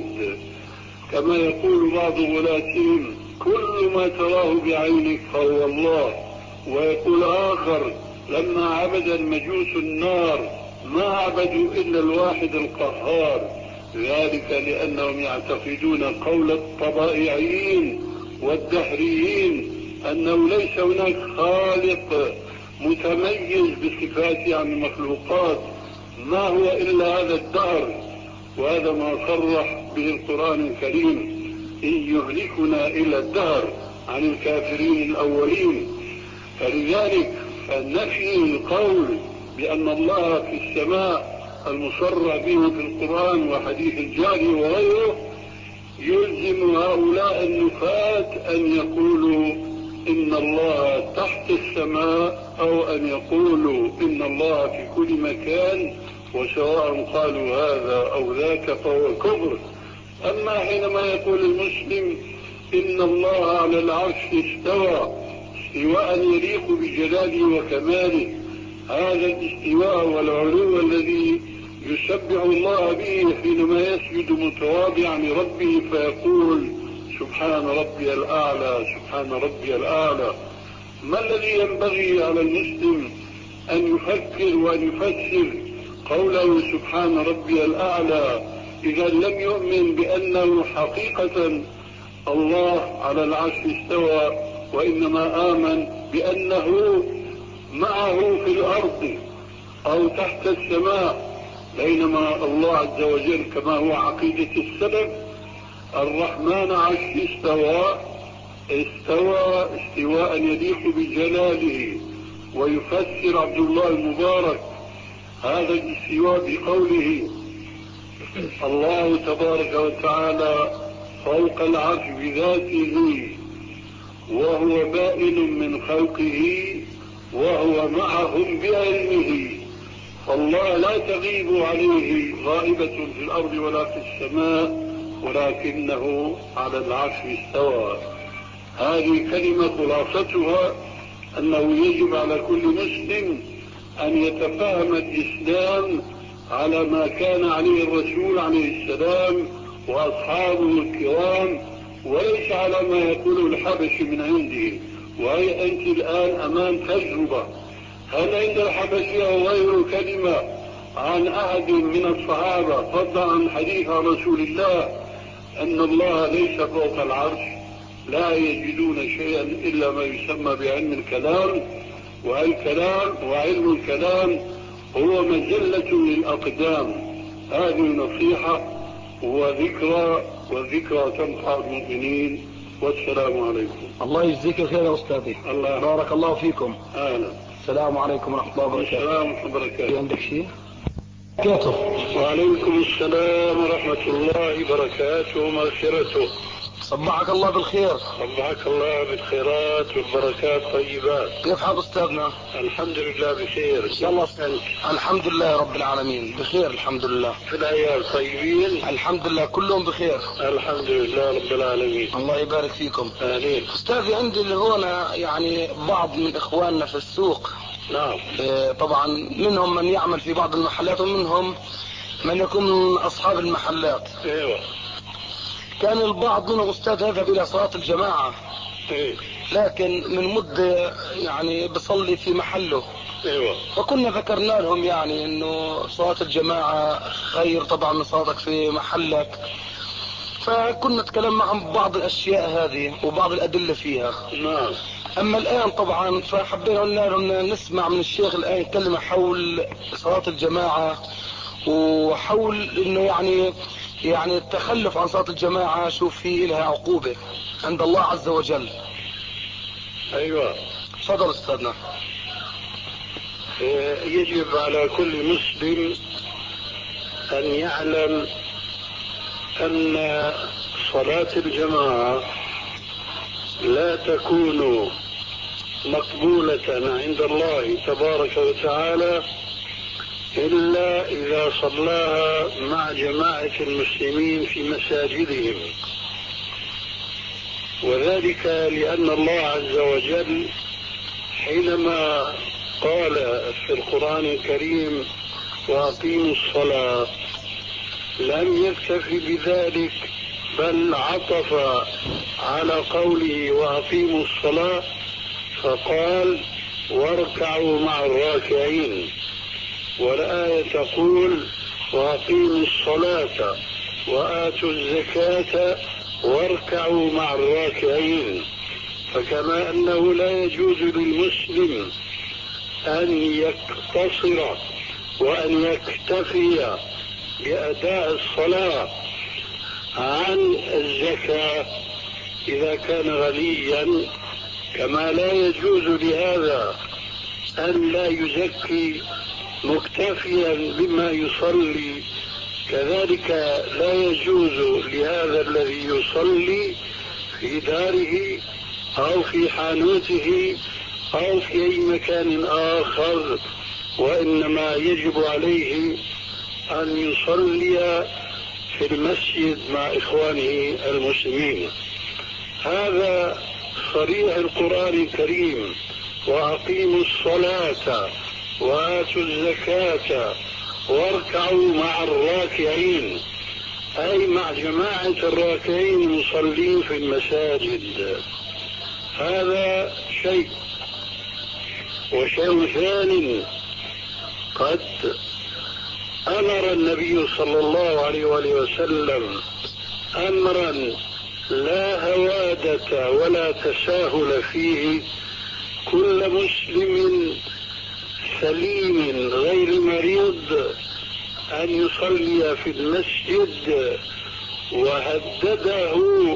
كما يقول بعض غلاتهم كل ما تراه بعينك فهو الله. ويقول آخر لما عبد المجوس النار ما عبدوا إلا الواحد القهار، ذلك لأنهم يعتقدون قول الطبائعيين والدهريين أنه ليس هناك خالق متميز بصفاته عن المخلوقات، ما هو إلا هذا الدهر. وهذا ما صرح به القرآن الكريم إن يهلكنا إلا الدهر عن الكافرين الأولين. فلذلك فنفي القول بأن الله في السماء المصرح به في القرآن وحديث الجاري وغيره يلزم هؤلاء النفاة أن يقولوا إن الله تحت السماء، أو أن يقولوا إن الله في كل مكان، وسواء قالوا هذا أو ذاك فهو كفر. أما حينما يقول المسلم إن الله على العرش استوى استواء يليق بجلاله وكماله، هذا الاستواء والعلو الذي يسبح الله به حينما يسجد متواضعا لربه فيقول سبحان ربي الأعلى سبحان ربي الأعلى. ما الذي ينبغي على المسلم أن يفكر وأن يفسر قوله سبحان ربي الأعلى إذا لم يؤمن بأنه حقيقة الله على العرش استوى، وإنما آمن بأنه معه في الأرض أو تحت السماء، بينما الله عز وجل كما هو عقيدة السلف الرحمن عرش استوى استوى استواء يليق بجلاله. ويفسر عبد الله المبارك هذا الاستواء بقوله الله تبارك وتعالى فوق العرش بذاته وهو بائن من خلقه وهو معهم بعلمه، فالله لا تغيب عليه غائبة في الأرض ولا في السماء ولكنه على العرش استوى. هذه كلمة خلاصتها أنه يجب على كل مسلم أن يتفهم الإسلام على ما كان عليه الرسول عليه السلام وأصحابه الكرام، وليس على ما يقوله الحبش من عنده. وهي أنت الآن أمام تجربة، هل عند الحبشي أو غيره كلمة عن أحد من الصحابة فضلا عن حديث رسول الله أن الله ليس فوق العرش؟ لا يجدون شيئا إلا ما يسمى بعلم الكلام، والكلام وعلم الكلام هو مجلة للأقدام. هذه نصيحة وذكرى، والذكرى تنفع المؤمنين. والسلام عليكم. الله يجزيك الخير يا أستاذي. الله بارك الله فيكم. أهلا. السلام عليكم ورحمة الله وبركاته. السلام ورحمة الله وبركاته. عندك شيء؟ كيف؟ وعليكم السلام ورحمة الله وبركاته ومغفرته. صبحك الله بالخير. صبحك الله بالخيرات والبركات طيبات. كيف حال أستاذنا؟ الحمد لله بخير. إن شاء الله. الحمد لله رب العالمين بخير الحمد لله. في العيال طيبين؟ الحمد لله كلهم بخير الحمد لله رب العالمين. الله يبارك فيكم. آمين. أستاذي عندي اللي هنا يعني بعض من إخواننا في السوق. نعم. طبعا منهم من يعمل في بعض المحلات ومنهم من يكون من أصحاب المحلات. ايوه. كان البعض منهم أستاذ يذهب إلى صلاة الجماعة. ايه. لكن من مدة يعني بصلي في محله. ايوه. وكنا ذكرنا لهم يعني انه صلاة الجماعة خير طبعا من صلاتك في محلك. فكنا نتكلم معهم ببعض الاشياء هذه وبعض الادلة فيها. نعم. اما الان طبعا فحبينا قلنا لهم نسمع من الشيخ الان كلمة حول صلاة الجماعة وحول انه يعني يعني التخلف عن صلاة الجماعة شوف فيه لها عقوبة عند الله عز وجل. ايوه. تفضل استاذنا. يجب على كل مسلم ان يعلم ان صلاة الجماعة لا تكون مقبولة عند الله تبارك وتعالى إلا إذا صلاها مع جماعة المسلمين في مساجدهم، وذلك لأن الله عز وجل حينما قال في القرآن الكريم وأقيموا الصلاة لم يكتفي بذلك بل عطف على قوله وأقيموا الصلاة فقال واركعوا مع الراكعين، والآية تقول وأقيموا الصلاة وآتوا الزكاة واركعوا مع الراكعين. فكما أنه لا يجوز للمسلم أن يقتصر وأن يكتفي بأداء الصلاة عن الزكاة إذا كان غنيا، كما لا يجوز لهذا أن لا يزكي مكتفيا بما يصلي، كذلك لا يجوز لهذا الذي يصلي في داره أو في حانوته أو في أي مكان آخر، وإنما يجب عليه أن يصلي في المسجد مع إخوانه المسلمين. هذا صريح القرآن الكريم وأقيموا الصلاة وآتوا الزكاة واركعوا مع الراكعين، أي مع جماعة الراكعين المصلين في المساجد. هذا شيء. وشيء ثاني، قد أمر النبي صلى الله عليه وآله وسلم أمرا لا هوادة ولا تساهل فيه كل مسلم سليم غير مريض أن يصلي في المسجد، وهدده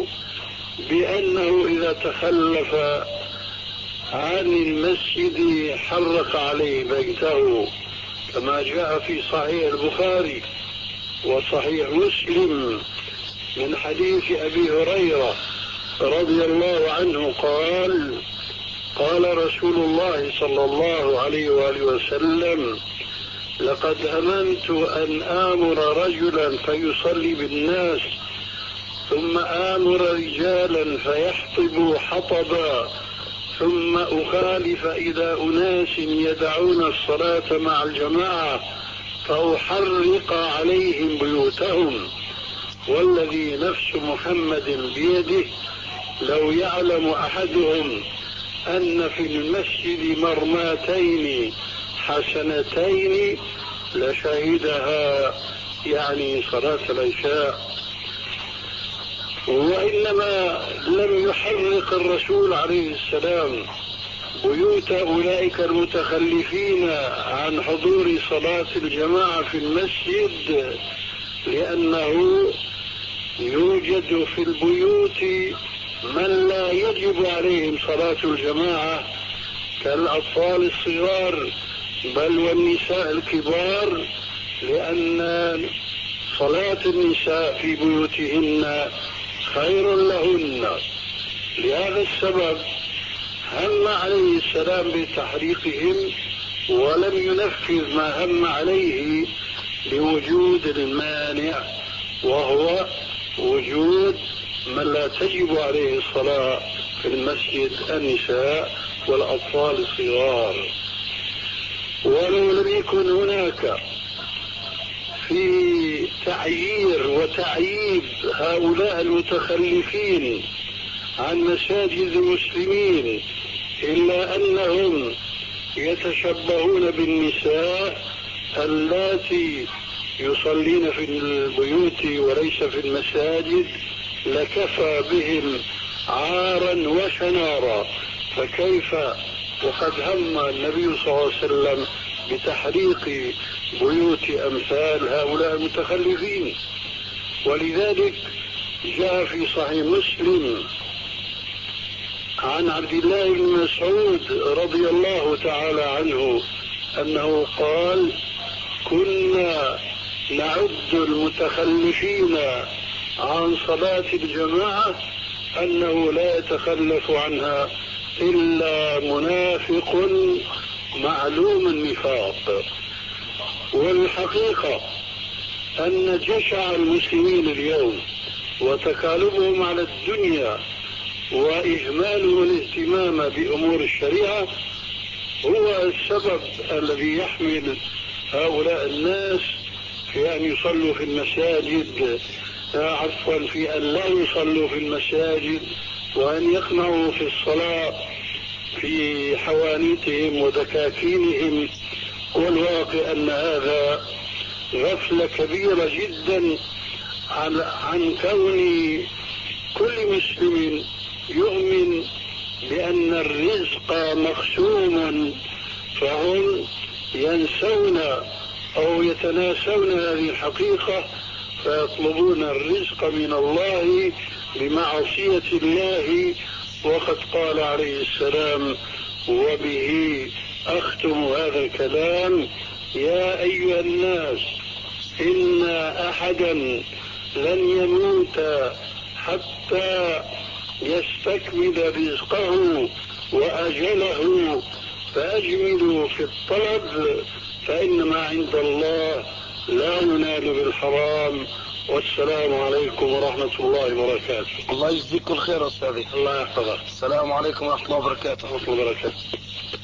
بأنه إذا تخلف عن المسجد حرق عليه بيته، كما جاء في صحيح البخاري وصحيح مسلم من حديث أبي هريرة رضي الله عنه قال قال رسول الله صلى الله عليه وآله وسلم لقد هممت أن آمر رجلا فيصلي بالناس ثم آمر رجالا فيحطبوا حطبا ثم أخالف إلى أناس يدعون الصلاة مع الجماعة فأحرق عليهم بيوتهم، والذي نفس محمد بيده لو يعلم أحدهم أن في المسجد مرماتين حسنتين لشهدها، يعني صلاة العشاء. وإنما لم يحرق الرسول عليه السلام بيوت أولئك المتخلفين عن حضور صلاة الجماعة في المسجد لأنه يوجد في البيوت من لا يجب عليهم صلاة الجماعة كالأطفال الصغار بل والنساء الكبار، لأن صلاة النساء في بيوتهن خير لهن. لهذا السبب هم عليه السلام بتحريقهم ولم ينفذ ما هم عليه لوجود المانع، وهو وجود من لا تجب عليه الصلاة في المسجد، النساء والأطفال الصغار. ولو لم يكن هناك في تعيير وتعييب هؤلاء المتخلفين عن مساجد المسلمين إلا أنهم يتشبهون بالنساء اللاتي يصلين في البيوت وليس في المساجد، لكفى بهم عارا وشنارا. فكيف وقد هم النبي صلى الله عليه وسلم بتحريق بيوت أمثال هؤلاء المتخلفين. ولذلك جاء في صحيح مسلم عن عبد الله بن مسعود رضي الله تعالى عنه أنه قال: كنا نعد المتخلفين عن صلاة الجماعة أنه لا يتخلف عنها إلا منافق معلوم النفاق. والحقيقة أن جشع المسلمين اليوم وتكالبهم على الدنيا وإهمالهم الاهتمام بأمور الشريعة هو السبب الذي يحمل هؤلاء الناس في أن يصلوا في المساجد، عفوا في أن لا يصلوا في المساجد، وأن يقنعوا في الصلاة في حوانيتهم ودكاكينهم. والواقع أن هذا غفلة كبيرة جدا عن, عن كون كل مسلم يؤمن بأن الرزق مقسوم، فهم ينسون أو يتناسون هذه الحقيقة فيطلبون الرزق من الله بمعصية الله. وقد قال عليه السلام، وبه أختم هذا الكلام: يا أيها الناس إن أحدا لن يموت حتى يستكمل رزقه وأجله، فأجملوا في الطلب فإن ما عند الله لا ينال بالحرام. والسلام عليكم ورحمة الله وبركاته. الله يجزيكم الخير أستاذي. الله يحفظك. السلام عليكم ورحمة الله وبركاته. ورحمة الله وبركاته.